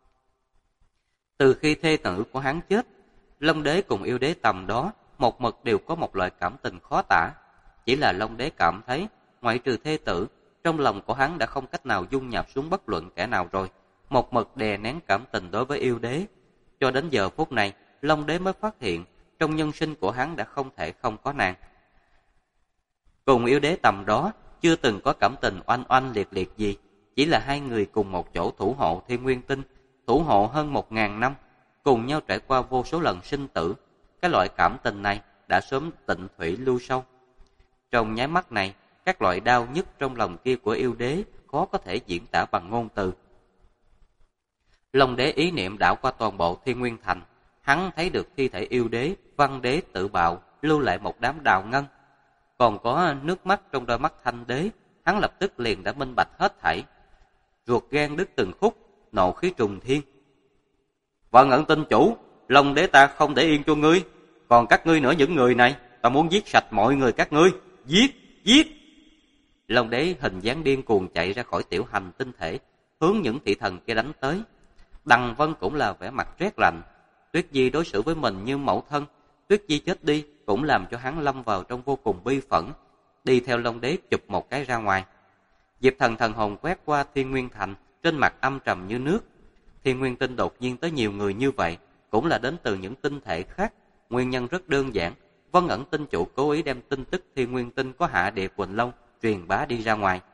Từ khi thê tử của hắn chết, Long đế cùng yêu đế tầm đó một mực đều có một loại cảm tình khó tả. Chỉ là Long đế cảm thấy, ngoại trừ thê tử, trong lòng của hắn đã không cách nào dung nhập xuống bất luận kẻ nào rồi, một mực đè nén cảm tình đối với yêu đế. Cho đến giờ phút này, Long đế mới phát hiện, trong nhân sinh của hắn đã không thể không có nàng. Cùng yêu đế tầm đó, chưa từng có cảm tình oanh oanh liệt liệt gì, chỉ là hai người cùng một chỗ thủ hộ Thiên Nguyên Tinh, thủ hộ hơn 1000 năm, cùng nhau trải qua vô số lần sinh tử. Cái loại cảm tình này đã sớm tịnh thủy lưu sâu. Trong nháy mắt này, các loại đau nhức trong lòng kia của yêu đế khó có thể diễn tả bằng ngôn từ. Long đế ý niệm đảo qua toàn bộ Thiên Nguyên Thành, hắn thấy được thi thể yêu đế, văn đế tự bạo, lưu lại một đám đào ngân. Còn có nước mắt trong đôi mắt Thanh đế, hắn lập tức liền đã minh bạch hết thảy. Ruột gan đứt từng khúc, nộ khí trùng thiên. Vân Ẩn Tinh chủ, Long đế ta không để yên cho ngươi. Còn các ngươi nữa những người này, ta muốn giết sạch mọi người các ngươi. Giết, giết! Long đế hình dáng điên cuồng chạy ra khỏi tiểu hành tinh thể, hướng những thị thần kia đánh tới. Đằng Vân cũng là vẻ mặt rét lạnh. Tuyết Di đối xử với mình như mẫu thân. Tuyết Di chết đi cũng làm cho hắn lâm vào trong vô cùng bi phẫn, đi theo Long Đế chụp một cái ra ngoài. Diệp Thần thần hồn quét qua Thiên Nguyên Thành, trên mặt âm trầm như nước. Thiên Nguyên Tinh đột nhiên tới nhiều người như vậy, cũng là đến từ những tinh thể khác. Nguyên nhân rất đơn giản, Vân Ẩn Tinh chủ cố ý đem tin tức Thiên Nguyên Tinh có hạ địa Quỳnh Long truyền bá đi ra ngoài.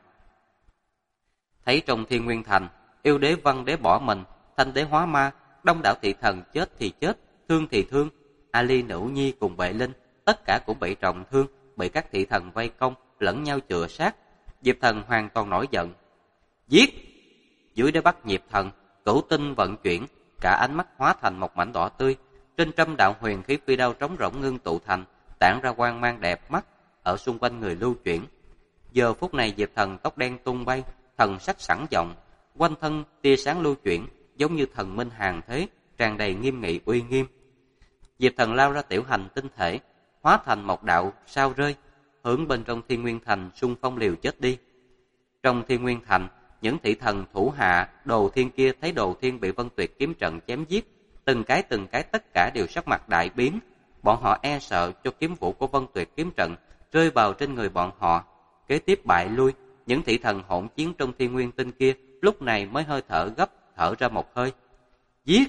Thấy trong Thiên Nguyên Thành, yêu đế Văn đế bỏ mình, Thanh đế hóa ma, đông đảo thị thần chết thì chết, thương thì thương. Ali Nữ Nhi cùng Bệ Linh, tất cả cũng bị trọng thương, bị các thị thần vây công, lẫn nhau chữa sát. Diệp Thần hoàn toàn nổi giận. Giết! Dưới đế bắt Diệp Thần, cửu tinh vận chuyển, cả ánh mắt hóa thành một mảnh đỏ tươi. Trên trăm đạo huyền khí phi đao trống rỗng ngưng tụ thành, tản ra quang mang đẹp mắt, ở xung quanh người lưu chuyển. Giờ phút này Diệp Thần tóc đen tung bay, thần sắc sẵn giọng, quanh thân tia sáng lưu chuyển, giống như thần minh hàng thế, tràn đầy nghiêm nghị uy nghiêm. Diệp Thần lao ra tiểu hành tinh thể, hóa thành một đạo sao rơi, hướng bên trong Thiên Nguyên Thành xung phong liều chết đi. Trong Thiên Nguyên Thành, những thị thần thủ hạ Đồ Thiên kia thấy Đồ Thiên bị Vân Tuyệt kiếm trận chém giết, từng cái tất cả đều sắc mặt đại biến. Bọn họ e sợ cho kiếm vũ của Vân Tuyệt kiếm trận rơi vào trên người bọn họ, kế tiếp bại lui. Những thị thần hỗn chiến trong Thiên Nguyên Tinh kia lúc này mới hơi thở gấp, thở ra một hơi. Giết!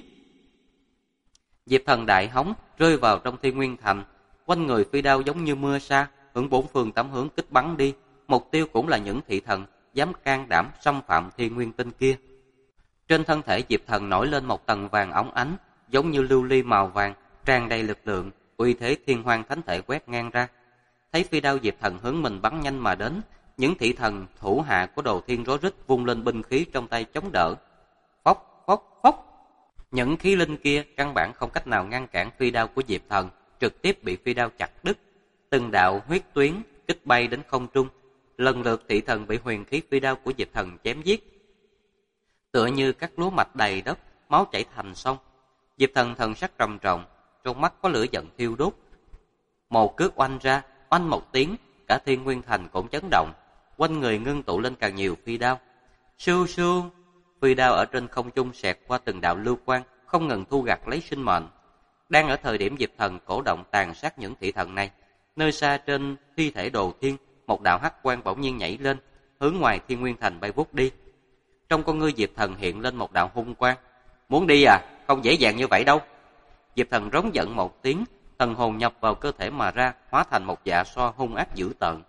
Diệp Thần đại hống rơi vào trong Thiên Nguyên Thành, quanh người phi đao giống như mưa sa, hướng bốn phương tám hướng kích bắn đi. Mục tiêu cũng là những thị thần dám can đảm xâm phạm Thiên Nguyên Tinh kia. Trên thân thể Diệp Thần nổi lên một tầng vàng óng ánh, giống như lưu ly màu vàng, tràn đầy lực lượng, uy thế thiên hoang thánh thể quét ngang ra. Thấy phi đao Diệp Thần hướng mình bắn nhanh mà đến, những thị thần thủ hạ của Đồ Thiên rối rít vung lên binh khí trong tay chống đỡ. Phốc, phốc, phốc. Những khí linh kia căn bản không cách nào ngăn cản phi đao của Diệp Thần, trực tiếp bị phi đao chặt đứt. Từng đạo huyết tuyến kích bay đến không trung, lần lượt thị thần bị huyền khí phi đao của Diệp Thần chém giết. Tựa như các lúa mạch đầy đất, máu chảy thành sông. Diệp Thần thần sắc trầm trọng, trong mắt có lửa giận thiêu đốt. Một cước oanh ra, oanh một tiếng, cả Thiên Nguyên Thành cũng chấn động, quanh người ngưng tụ lên càng nhiều phi đao. Sưu sưu, phi đao ở trên không trung xẹt qua từng đạo lưu quang, không ngừng thu gặt lấy sinh mệnh. Đang ở thời điểm Diệp Thần cổ động tàn sát những thị thần này, nơi xa trên thi thể Đồ Thiên, một đạo hắc quang bỗng nhiên nhảy lên, hướng ngoài Thiên Nguyên Thành bay vút đi. Trong con ngươi Diệp Thần hiện lên một đạo hung quang. Muốn đi à? Không dễ dàng như vậy đâu. Diệp Thần rống giận một tiếng, thần hồn nhập vào cơ thể mà ra, hóa thành một dạ xoa hung ác dữ tợn.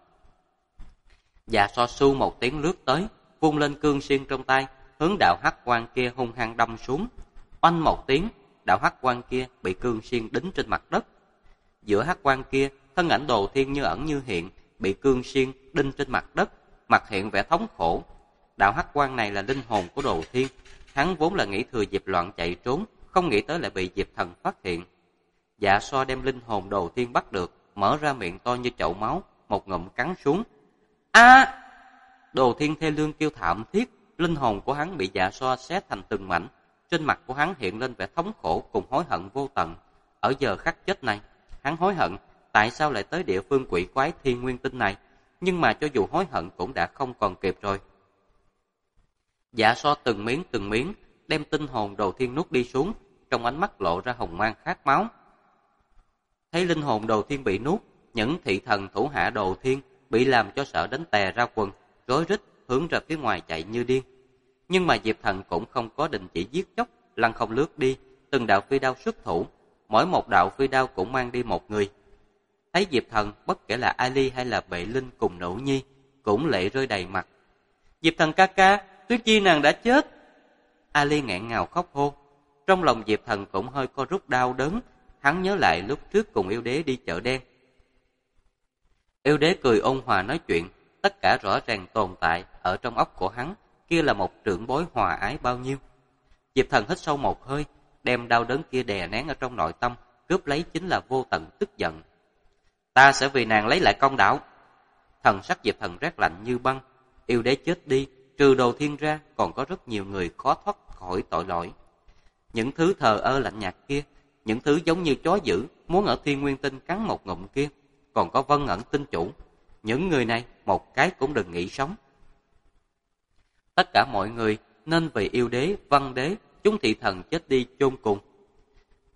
Dạ xoa su một tiếng lướt tới, vung lên cương xiên trong tay, hướng đạo hắc quang kia hung hăng đâm xuống. Oanh một tiếng, đạo hắc quang kia bị cương xiên đính trên mặt đất. Giữa hắc quang kia, thân ảnh Đồ Thiên như ẩn như hiện, bị cương xiên đinh trên mặt đất, mặt hiện vẻ thống khổ. Đạo hắc quang này là linh hồn của Đồ Thiên, hắn vốn là nghĩ thừa dịp loạn chạy trốn, không nghĩ tới lại bị Diệp Thần phát hiện. Dạ xoa đem linh hồn Đồ Thiên bắt được, mở ra miệng to như chậu máu, một ngụm cắn xuống. A! Đồ Thiên thê lương kêu thảm thiết, linh hồn của hắn bị dạ xoa xé thành từng mảnh, trên mặt của hắn hiện lên vẻ thống khổ cùng hối hận vô tận. Ở giờ khắc chết này, hắn hối hận tại sao lại tới địa phương quỷ quái Thiên Nguyên Tinh này, nhưng mà cho dù hối hận cũng đã không còn kịp rồi. Dạ xoa từng miếng đem tinh hồn Đồ Thiên nuốt đi xuống, trong ánh mắt lộ ra hồng mang khát máu. Thấy linh hồn Đồ Thiên bị nuốt, những thị thần thủ hạ Đồ Thiên bị làm cho sợ đến tè ra quần, rối rít hướng ra phía ngoài chạy như điên. Nhưng mà Diệp Thần cũng không có đình chỉ giết chóc, lăng không lướt đi, từng đạo phi đao xuất thủ, mỗi một đạo phi đao cũng mang đi một người. Thấy Diệp Thần, bất kể là Ali hay là Bệ Linh cùng Nữ Nhi, cũng lệ rơi đầy mặt. Diệp Thần ca ca, Tuyết Di nàng đã chết. Ali nghẹn ngào khóc hô. Trong lòng Diệp Thần cũng hơi co rút đau đớn, hắn nhớ lại lúc trước cùng yêu đế đi chợ đen. Yêu đế cười ôn hòa nói chuyện, tất cả rõ ràng tồn tại ở trong óc của hắn, kia là một trưởng bối hòa ái bao nhiêu. Diệp Thần hít sâu một hơi, đem đau đớn kia đè nén ở trong nội tâm, cướp lấy chính là vô tận tức giận. Ta sẽ vì nàng lấy lại công đạo. Thần sắc Diệp Thần rét lạnh như băng, yêu đế chết đi, trừ Đồ Thiên ra còn có rất nhiều người khó thoát khỏi tội lỗi. Những thứ thờ ơ lạnh nhạt kia, những thứ giống như chó dữ muốn ở Thiên Nguyên Tinh cắn một ngụm kia, còn có Vân Ẩn Tinh chủ, những người này một cái cũng đừng nghĩ sống. Tất cả mọi người nên vì yêu đế, văn đế, chúng thị thần chết đi chôn cùng.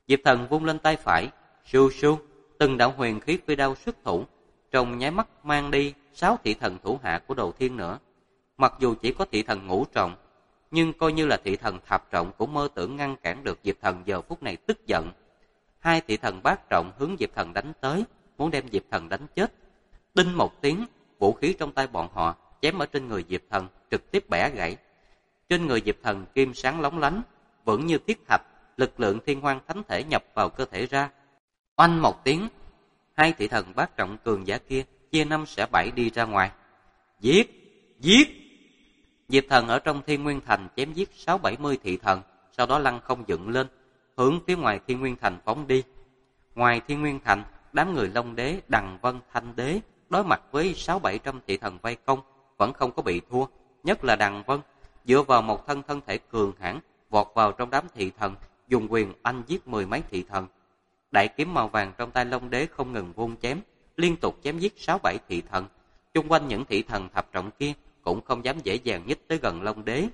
Diệp Thần vung lên tay phải, su su, từng đạo huyền khí phi đao xuất thủ, trong nháy mắt mang đi 6 thị thần thủ hạ của Đồ Thiên nữa. Mặc dù chỉ có thị thần ngũ trọng, nhưng coi như là thị thần thập trọng cũng mơ tưởng ngăn cản được Diệp Thần giờ phút này tức giận. 2 thị thần bát trọng hướng Diệp Thần đánh tới, muốn đem Diệp Thần đánh chết. Đinh một tiếng, vũ khí trong tay bọn họ chém ở trên người Diệp Thần, trực tiếp bẻ gãy. Trên người Diệp Thần kim sáng lóng lánh, vững như thiết thạch, lực lượng thiên hoang thánh thể nhập vào cơ thể ra. Oanh một tiếng, 2 thị thần bát trọng cường giả kia chia 5 xẻ 7 đi ra ngoài. Giết! Giết! Diệp Thần ở trong Thiên Nguyên Thành chém giết 6-70 thị thần, sau đó lăng không dựng lên, hướng phía ngoài Thiên Nguyên Thành phóng đi. Ngoài Thiên Nguyên Thành, đám người Long Đế, Đằng Vân, Thanh Đế đối mặt với 600-700 thị thần vây công, vẫn không có bị thua. Nhất là Đằng Vân, dựa vào một thân thể cường hãn, vọt vào trong đám thị thần, dùng quyền anh giết 10 mấy thị thần. Đại kiếm màu vàng trong tay Long Đế không ngừng vung chém, liên tục chém giết 6-7 thị thần. Chung quanh những thị thần thập trọng kia cũng không dám dễ dàng nhích tới gần Long Đế.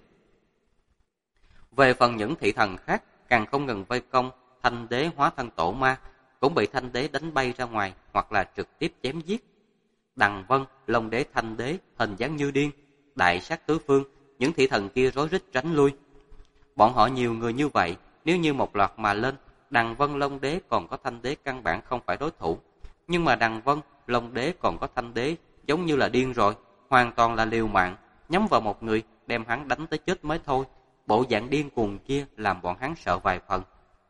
Về phần những thị thần khác, càng không ngừng vây công, Thanh Đế hóa thân tổ ma, cũng bị Thanh Đế đánh bay ra ngoài hoặc là trực tiếp chém giết. Đằng Vân, Long Đế, Thanh Đế hình dáng như điên, đại sát tứ phương, những thị thần kia rối rít tránh lui. Bọn họ nhiều người như vậy, nếu như một loạt mà lên, Đằng Vân, Long Đế còn có Thanh Đế căn bản không phải đối thủ. Nhưng mà Đằng Vân, Long Đế còn có Thanh Đế giống như là điên rồi, hoàn toàn là liều mạng, nhắm vào một người, đem hắn đánh tới chết mới thôi. Bộ dạng điên cuồng kia làm bọn hắn sợ vài phần.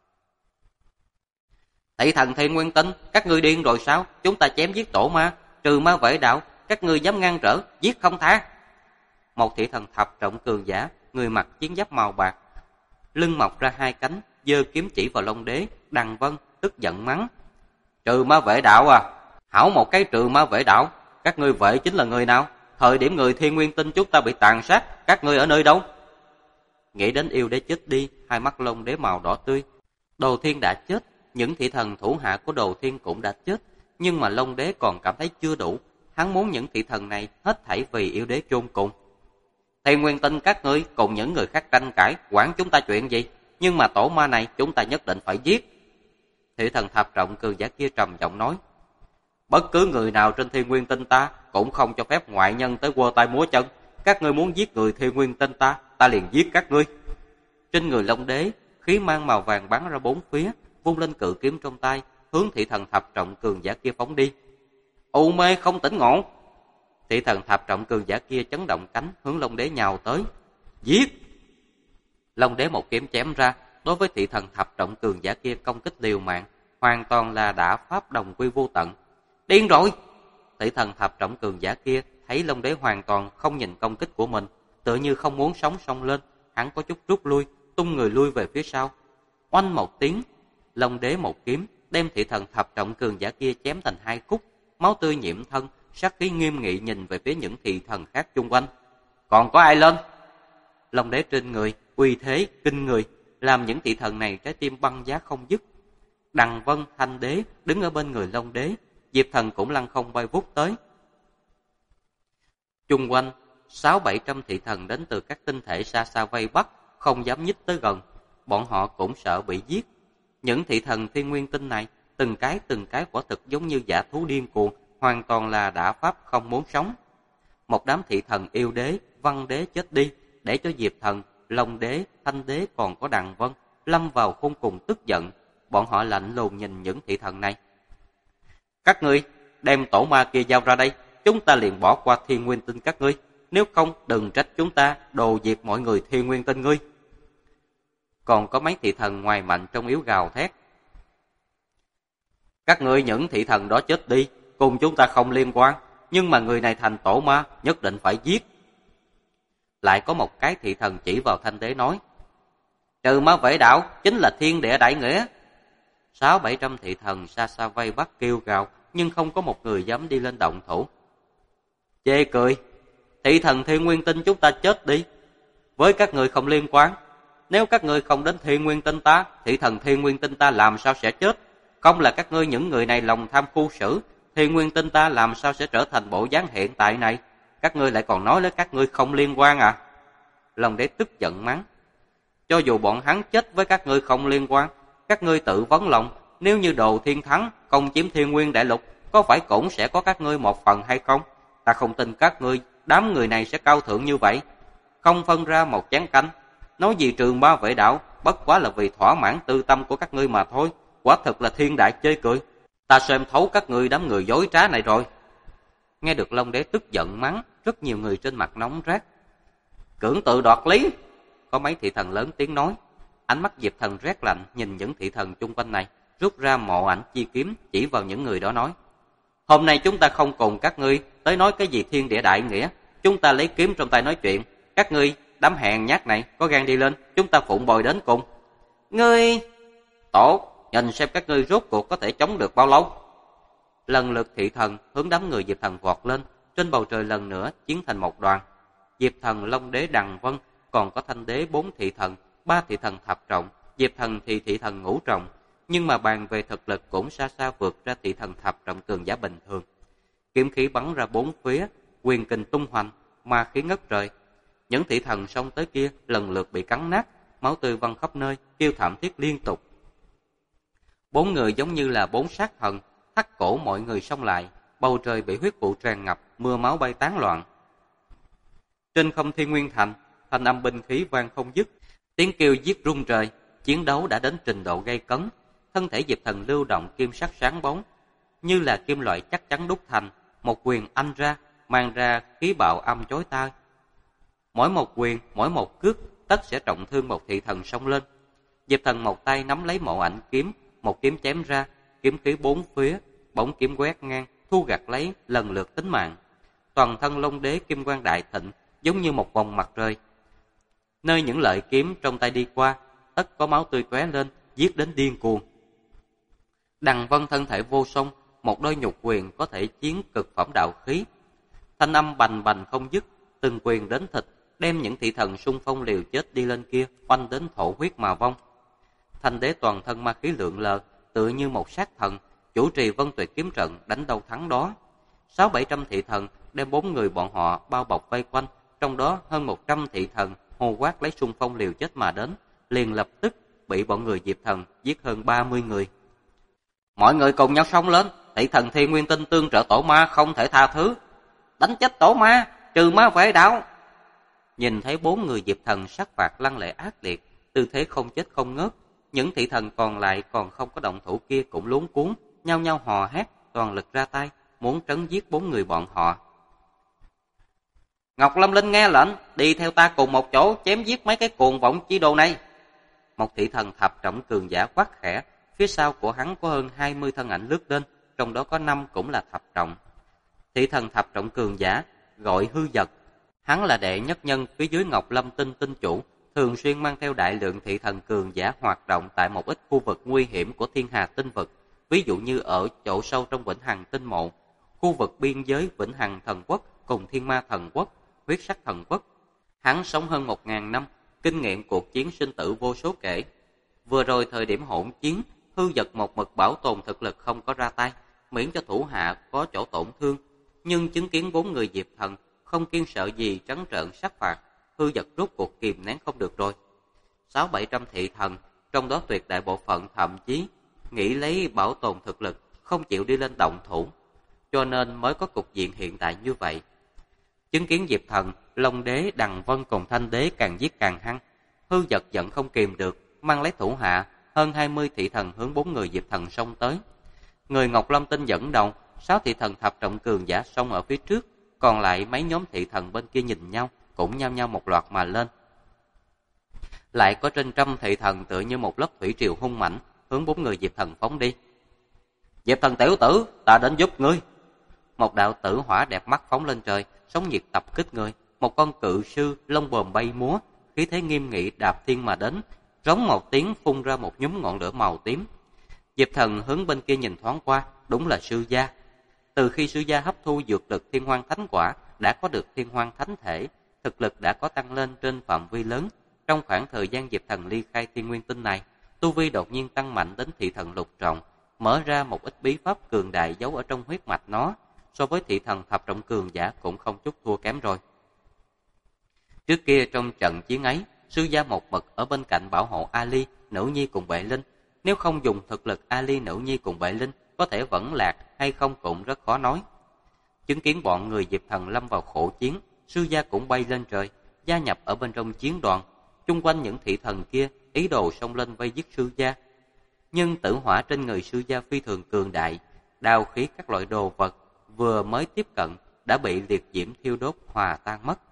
Thị thần Thiên Nguyên Tinh, các ngươi điên rồi sao? Chúng ta chém giết tổ ma, trừ ma vệ đạo, các ngươi dám ngăn trở, giết không tha. Một thị thần thập trọng cường giả, người mặc chiến giáp màu bạc, lưng mọc ra 2 cánh, giơ kiếm chỉ vào Long Đế. Đằng Vân tức giận mắng: Trừ ma vệ đạo à? Hảo một cái trừ ma vệ đạo, các ngươi vệ chính là người nào? Thời điểm người Thiên Nguyên Tinh chúng ta bị tàn sát, các ngươi ở nơi đâu? Nghĩ đến yêu đế chết đi, hai mắt Long Đế màu đỏ tươi. Đồ Thiên đã chết, những thị thần thủ hạ của Đồ Thiên cũng đã chết, nhưng mà Long Đế còn cảm thấy chưa đủ, hắn muốn những thị thần này hết thảy vì yêu đế chôn cùng. Thiên Nguyên Tinh các ngươi cùng những người khác tranh cãi, quản chúng ta chuyện gì? Nhưng mà tổ ma này chúng ta nhất định phải giết. Thị thần thập trọng cường giả kia trầm giọng nói: Bất cứ người nào trên Thiên Nguyên Tinh ta cũng không cho phép ngoại nhân tới quơ tay múa chân. Các ngươi muốn giết người Thiên Nguyên Tinh ta, ta liền giết các ngươi. Trên người Long Đế, khí mang màu vàng bắn ra bốn phía, vung lên cự kiếm trong tay, hướng thị thần thập trọng cường giả kia phóng đi. U mê không tỉnh ngộ. Thị thần thập trọng cường giả kia chấn động cánh, hướng Long Đế nhào tới. Giết! Long Đế một kiếm chém ra, đối với thị thần thập trọng cường giả kia công kích liều mạng, hoàn toàn là đã pháp đồng quy vô tận. Điên rồi! Thị thần thập trọng cường giả kia thấy Long Đế hoàn toàn không nhìn công kích của mình, tựa như không muốn sống xông lên, hắn có chút rút lui, tung người lui về phía sau. Oanh một tiếng, Long Đế một kiếm đem thị thần thập trọng cường giả kia chém thành 2 khúc, máu tươi nhiễm thân, sát khí nghiêm nghị nhìn về phía những thị thần khác chung quanh. Còn có ai lên? Long Đế trên người uy thế kinh người, làm những thị thần này trái tim băng giá không dứt. Đằng Vân, Thanh Đế đứng ở bên người Long Đế, Diệp Thần cũng lăng không bay vút tới. Chung quanh 600-700 thị thần đến từ các tinh thể xa xa vây bắt, không dám nhích tới gần, bọn họ cũng sợ bị giết. Những thị thần Thiên Nguyên Tinh này, từng cái quả thực giống như dã thú điên cuồng, hoàn toàn là đã pháp không muốn sống. Một đám thị thần yêu đế, văn đế chết đi, để cho Diệp Thần, Long Đế, Thanh Đế còn có Đằng Vân lâm vào khôn cùng tức giận. Bọn họ lạnh lùng nhìn những thị thần này. Các ngươi đem tổ ma kia giao ra đây, chúng ta liền bỏ qua Thiên Nguyên Tinh các ngươi, nếu không đừng trách chúng ta đồ diệt mọi người Thiên Nguyên Tinh ngươi. Còn có mấy thị thần ngoài mạnh trong yếu gào thét. Các ngươi những thị thần đó chết đi, cùng chúng ta không liên quan, nhưng mà người này thành tổ ma, nhất định phải giết. Lại có một cái thị thần chỉ vào Thanh Đế nói: Trừ ma vệ đạo chính là thiên địa đại nghĩa. 600-700 thị thần xa xa vây bắt kêu gào, nhưng không có một người dám đi lên động thủ. Chê cười, thị thần Thiên Nguyên Tinh chúng ta chết đi, với các người không liên quan. Nếu các ngươi không đến Thiên Nguyên Tinh ta, thị thần Thiên Nguyên Tinh ta làm sao sẽ chết? Không là các ngươi những người này lòng tham khu xử, Thiên Nguyên Tinh ta làm sao sẽ trở thành bộ dáng hiện tại này? Các ngươi lại còn nói lấy các ngươi không liên quan à? Long Đế tức giận mắng: Cho dù bọn hắn chết với các ngươi không liên quan, Các ngươi tự vấn lòng, nếu như Đồ Thiên thắng, công chiếm Thiên Nguyên Đại Lục, có phải cũng sẽ có các ngươi một phần hay không? Ta không tin các ngươi, đám người này sẽ cao thượng như vậy. Không phân ra một chén canh. Nói gì Trường Ba Vệ Đạo, bất quá là vì thỏa mãn tư tâm của các ngươi mà thôi. Quả thực là thiên đại chơi cười. Ta xem thấu các ngươi đám người dối trá này rồi. Nghe được Long Đế tức giận mắng, rất nhiều người trên mặt nóng rát. Cưỡng tự đoạt lý. Có mấy thị thần lớn tiếng nói. Ánh mắt Diệp Thần rét lạnh nhìn những thị thần chung quanh này, rút ra mộ ảnh chi kiếm chỉ vào những người đó nói: hôm nay chúng ta không cùng các ngươi tới nói cái gì thiên địa đại nghĩa, chúng ta lấy kiếm trong tay nói chuyện. Các ngươi đám hèn nhát này có gan đi lên, chúng ta phụng bồi đến cùng. Ngươi tốt, nhìn xem các ngươi rốt cuộc có thể chống được bao lâu. Lần lượt thị thần hướng đám người Diệp Thần vọt lên, trên bầu trời lần nữa chiến thành một đoàn. Diệp Thần, Long Đế, Đằng Vân, còn có Thanh Đế 4 thị thần, 3 thị thần thập trọng, Diệp Thần thì thị thần ngũ trọng, nhưng mà bàn về thực lực cũng xa xa vượt ra thị thần thập trọng cường giả bình thường. Kiếm khí bắn ra bốn phía, quyền kình tung hoành, ma khí ngất trời. Những thị thần xông tới kia lần lượt bị cắn nát, máu tươi văng khắp nơi, kêu thảm thiết liên tục. 4 người giống như là 4 sát thần, thắt cổ mọi người xông lại, bầu trời bị huyết vụ tràn ngập, mưa máu bay tán loạn. Trên không Thiên Nguyên Thành, thanh âm binh khí vang không dứt, tiếng kêu giết rung trời, chiến đấu đã đến trình độ gay cấn. Thân thể Diệp Thần lưu động kim sắc sáng bóng, như là kim loại chắc chắn đúc thành, một quyền anh ra, mang ra khí bạo âm chói tai. Mỗi một quyền, mỗi một cước, tất sẽ trọng thương một thị thần xông lên. Diệp Thần một tay nắm lấy mộ ảnh kiếm, một kiếm chém ra, kiếm khí bốn phía, bóng kiếm quét ngang, thu gặt lấy lần lượt tính mạng. Toàn thân Long Đế kim quang đại thịnh, giống như một vòng mặt trời. Nơi những lợi kiếm trong tay đi qua, tất có máu tươi tóe lên, giết đến điên cuồng. Đằng Vân thân thể vô song, một đôi nhục quyền có thể chiến cực phẩm đạo khí. Thanh âm bành bành không dứt, từng quyền đến thịt, đem những thị thần xung phong liều chết đi lên kia oanh đến thổ huyết mà vong. Thanh Đế toàn thân ma khí lượn lờ, tựa như một sát thần, chủ trì Vân Tuyệt kiếm trận đánh đâu thắng đó. 600-700 thị thần đem 4 người bọn họ bao bọc vây quanh, trong đó hơn 100 thị thần hô quát lấy xung phong liều chết mà đến, liền lập tức bị bọn người Diệp Thần giết hơn 30 người. Mọi người cùng nhau xông lên, thị thần Thiên Nguyên Tinh tương trợ tổ ma không thể tha thứ. Đánh chết tổ ma, trừ ma vệ đạo. Nhìn thấy 4 người Diệp Thần sát phạt lăng lệ ác liệt, tư thế không chết không ngớt, những thị thần còn lại còn không có động thủ kia cũng luống cuống, nhao nhao hò hét, toàn lực ra tay, muốn trấn giết 4 người bọn họ. Ngọc Lâm Linh nghe lệnh, đi theo ta cùng một chỗ chém giết mấy cái cuồng vọng chi đồ này. Một thị thần thập trọng cường giả quát khẽ, phía sau của hắn có hơn 20 thân ảnh lướt lên, trong đó có 5 cũng là thập trọng. Thị thần thập trọng cường giả gọi Hư Dật, hắn là đệ nhất nhân phía dưới Ngọc Lâm Tinh tinh chủ, thường xuyên mang theo đại lượng thị thần cường giả hoạt động tại một ít khu vực nguy hiểm của Thiên Hà tinh vực, ví dụ như ở chỗ sâu trong Vĩnh Hằng tinh mộ, khu vực biên giới Vĩnh Hằng thần quốc cùng Thiên Ma thần quốc, Huyết Sắc thần quốc. Hắn sống hơn 1000 năm, kinh nghiệm cuộc chiến sinh tử vô số kể. Vừa rồi thời điểm hỗn chiến, Hư Dật một mực bảo tồn thực lực không có ra tay, miễn cho thủ hạ có chỗ tổn thương, nhưng chứng kiến 4 người Diệp Thần không kiêng sợ gì trắng trợn sát phạt, Hư Dật rốt cuộc kìm nén không được rồi. 600-700 thị thần, trong đó tuyệt đại bộ phận thậm chí nghĩ lấy bảo tồn thực lực, không chịu đi lên động thủ, cho nên mới có cục diện hiện tại như vậy. Chứng kiến Diệp Thần, Long Đế, Đằng Vân cùng Thanh Đế càng giết càng hăng, Hư Dật giận không kìm được, mang lấy thủ hạ hơn 20 thị thần hướng 4 người Diệp Thần xông tới. Người Ngọc Lâm Tinh dẫn đầu, 6 thị thần thập trọng cường giả xông ở phía trước, còn lại mấy nhóm thị thần bên kia nhìn nhau, cũng nhao nhao một loạt mà lên. Lại có trên trăm thị thần tựa như một lớp thủy triều hung mãnh hướng 4 người Diệp Thần phóng đi. Diệp Thần tiểu tử, ta đến giúp ngươi. Một đạo tử hỏa đẹp mắt phóng lên trời, sóng nhiệt tập kích người. Một con cự sư lông bờm bay múa, khí thế nghiêm nghị đạp thiên mà đến, rống một tiếng phun ra một nhúm ngọn lửa màu tím. Diệp Thần hướng bên kia nhìn thoáng qua, đúng là sư gia. Từ khi sư gia hấp thu dược lực Thiên Hoang Thánh Quả, đã có được Thiên Hoang Thánh Thể, thực lực đã có tăng lên trên phạm vi lớn. Trong khoảng thời gian Diệp Thần ly khai Thiên Nguyên Tinh này, tu vi đột nhiên tăng mạnh đến thị thần lục trọng, mở ra một ít bí pháp cường đại giấu ở trong huyết mạch nó, so với thị thần thập trọng cường giả cũng không chút thua kém rồi. Trước kia trong trận chiến ấy, sư gia một mực ở bên cạnh bảo hộ Ali, nữ nhi cùng Vệ Linh, Nếu không dùng thực lực Ali Nữ Nhi cùng Bệ Linh, có thể vẫn lạc hay không cũng rất khó nói. Chứng kiến bọn người Diệp Thần lâm vào khổ chiến, Sư Gia cũng bay lên trời, gia nhập ở bên trong chiến đoàn. Chung quanh những thị thần kia ý đồ xông lên vây giết Sư Gia. Nhưng tử hỏa trên người Sư Gia phi thường cường đại, đao khí các loại đồ vật vừa mới tiếp cận đã bị liệt diễm thiêu đốt hòa tan mất.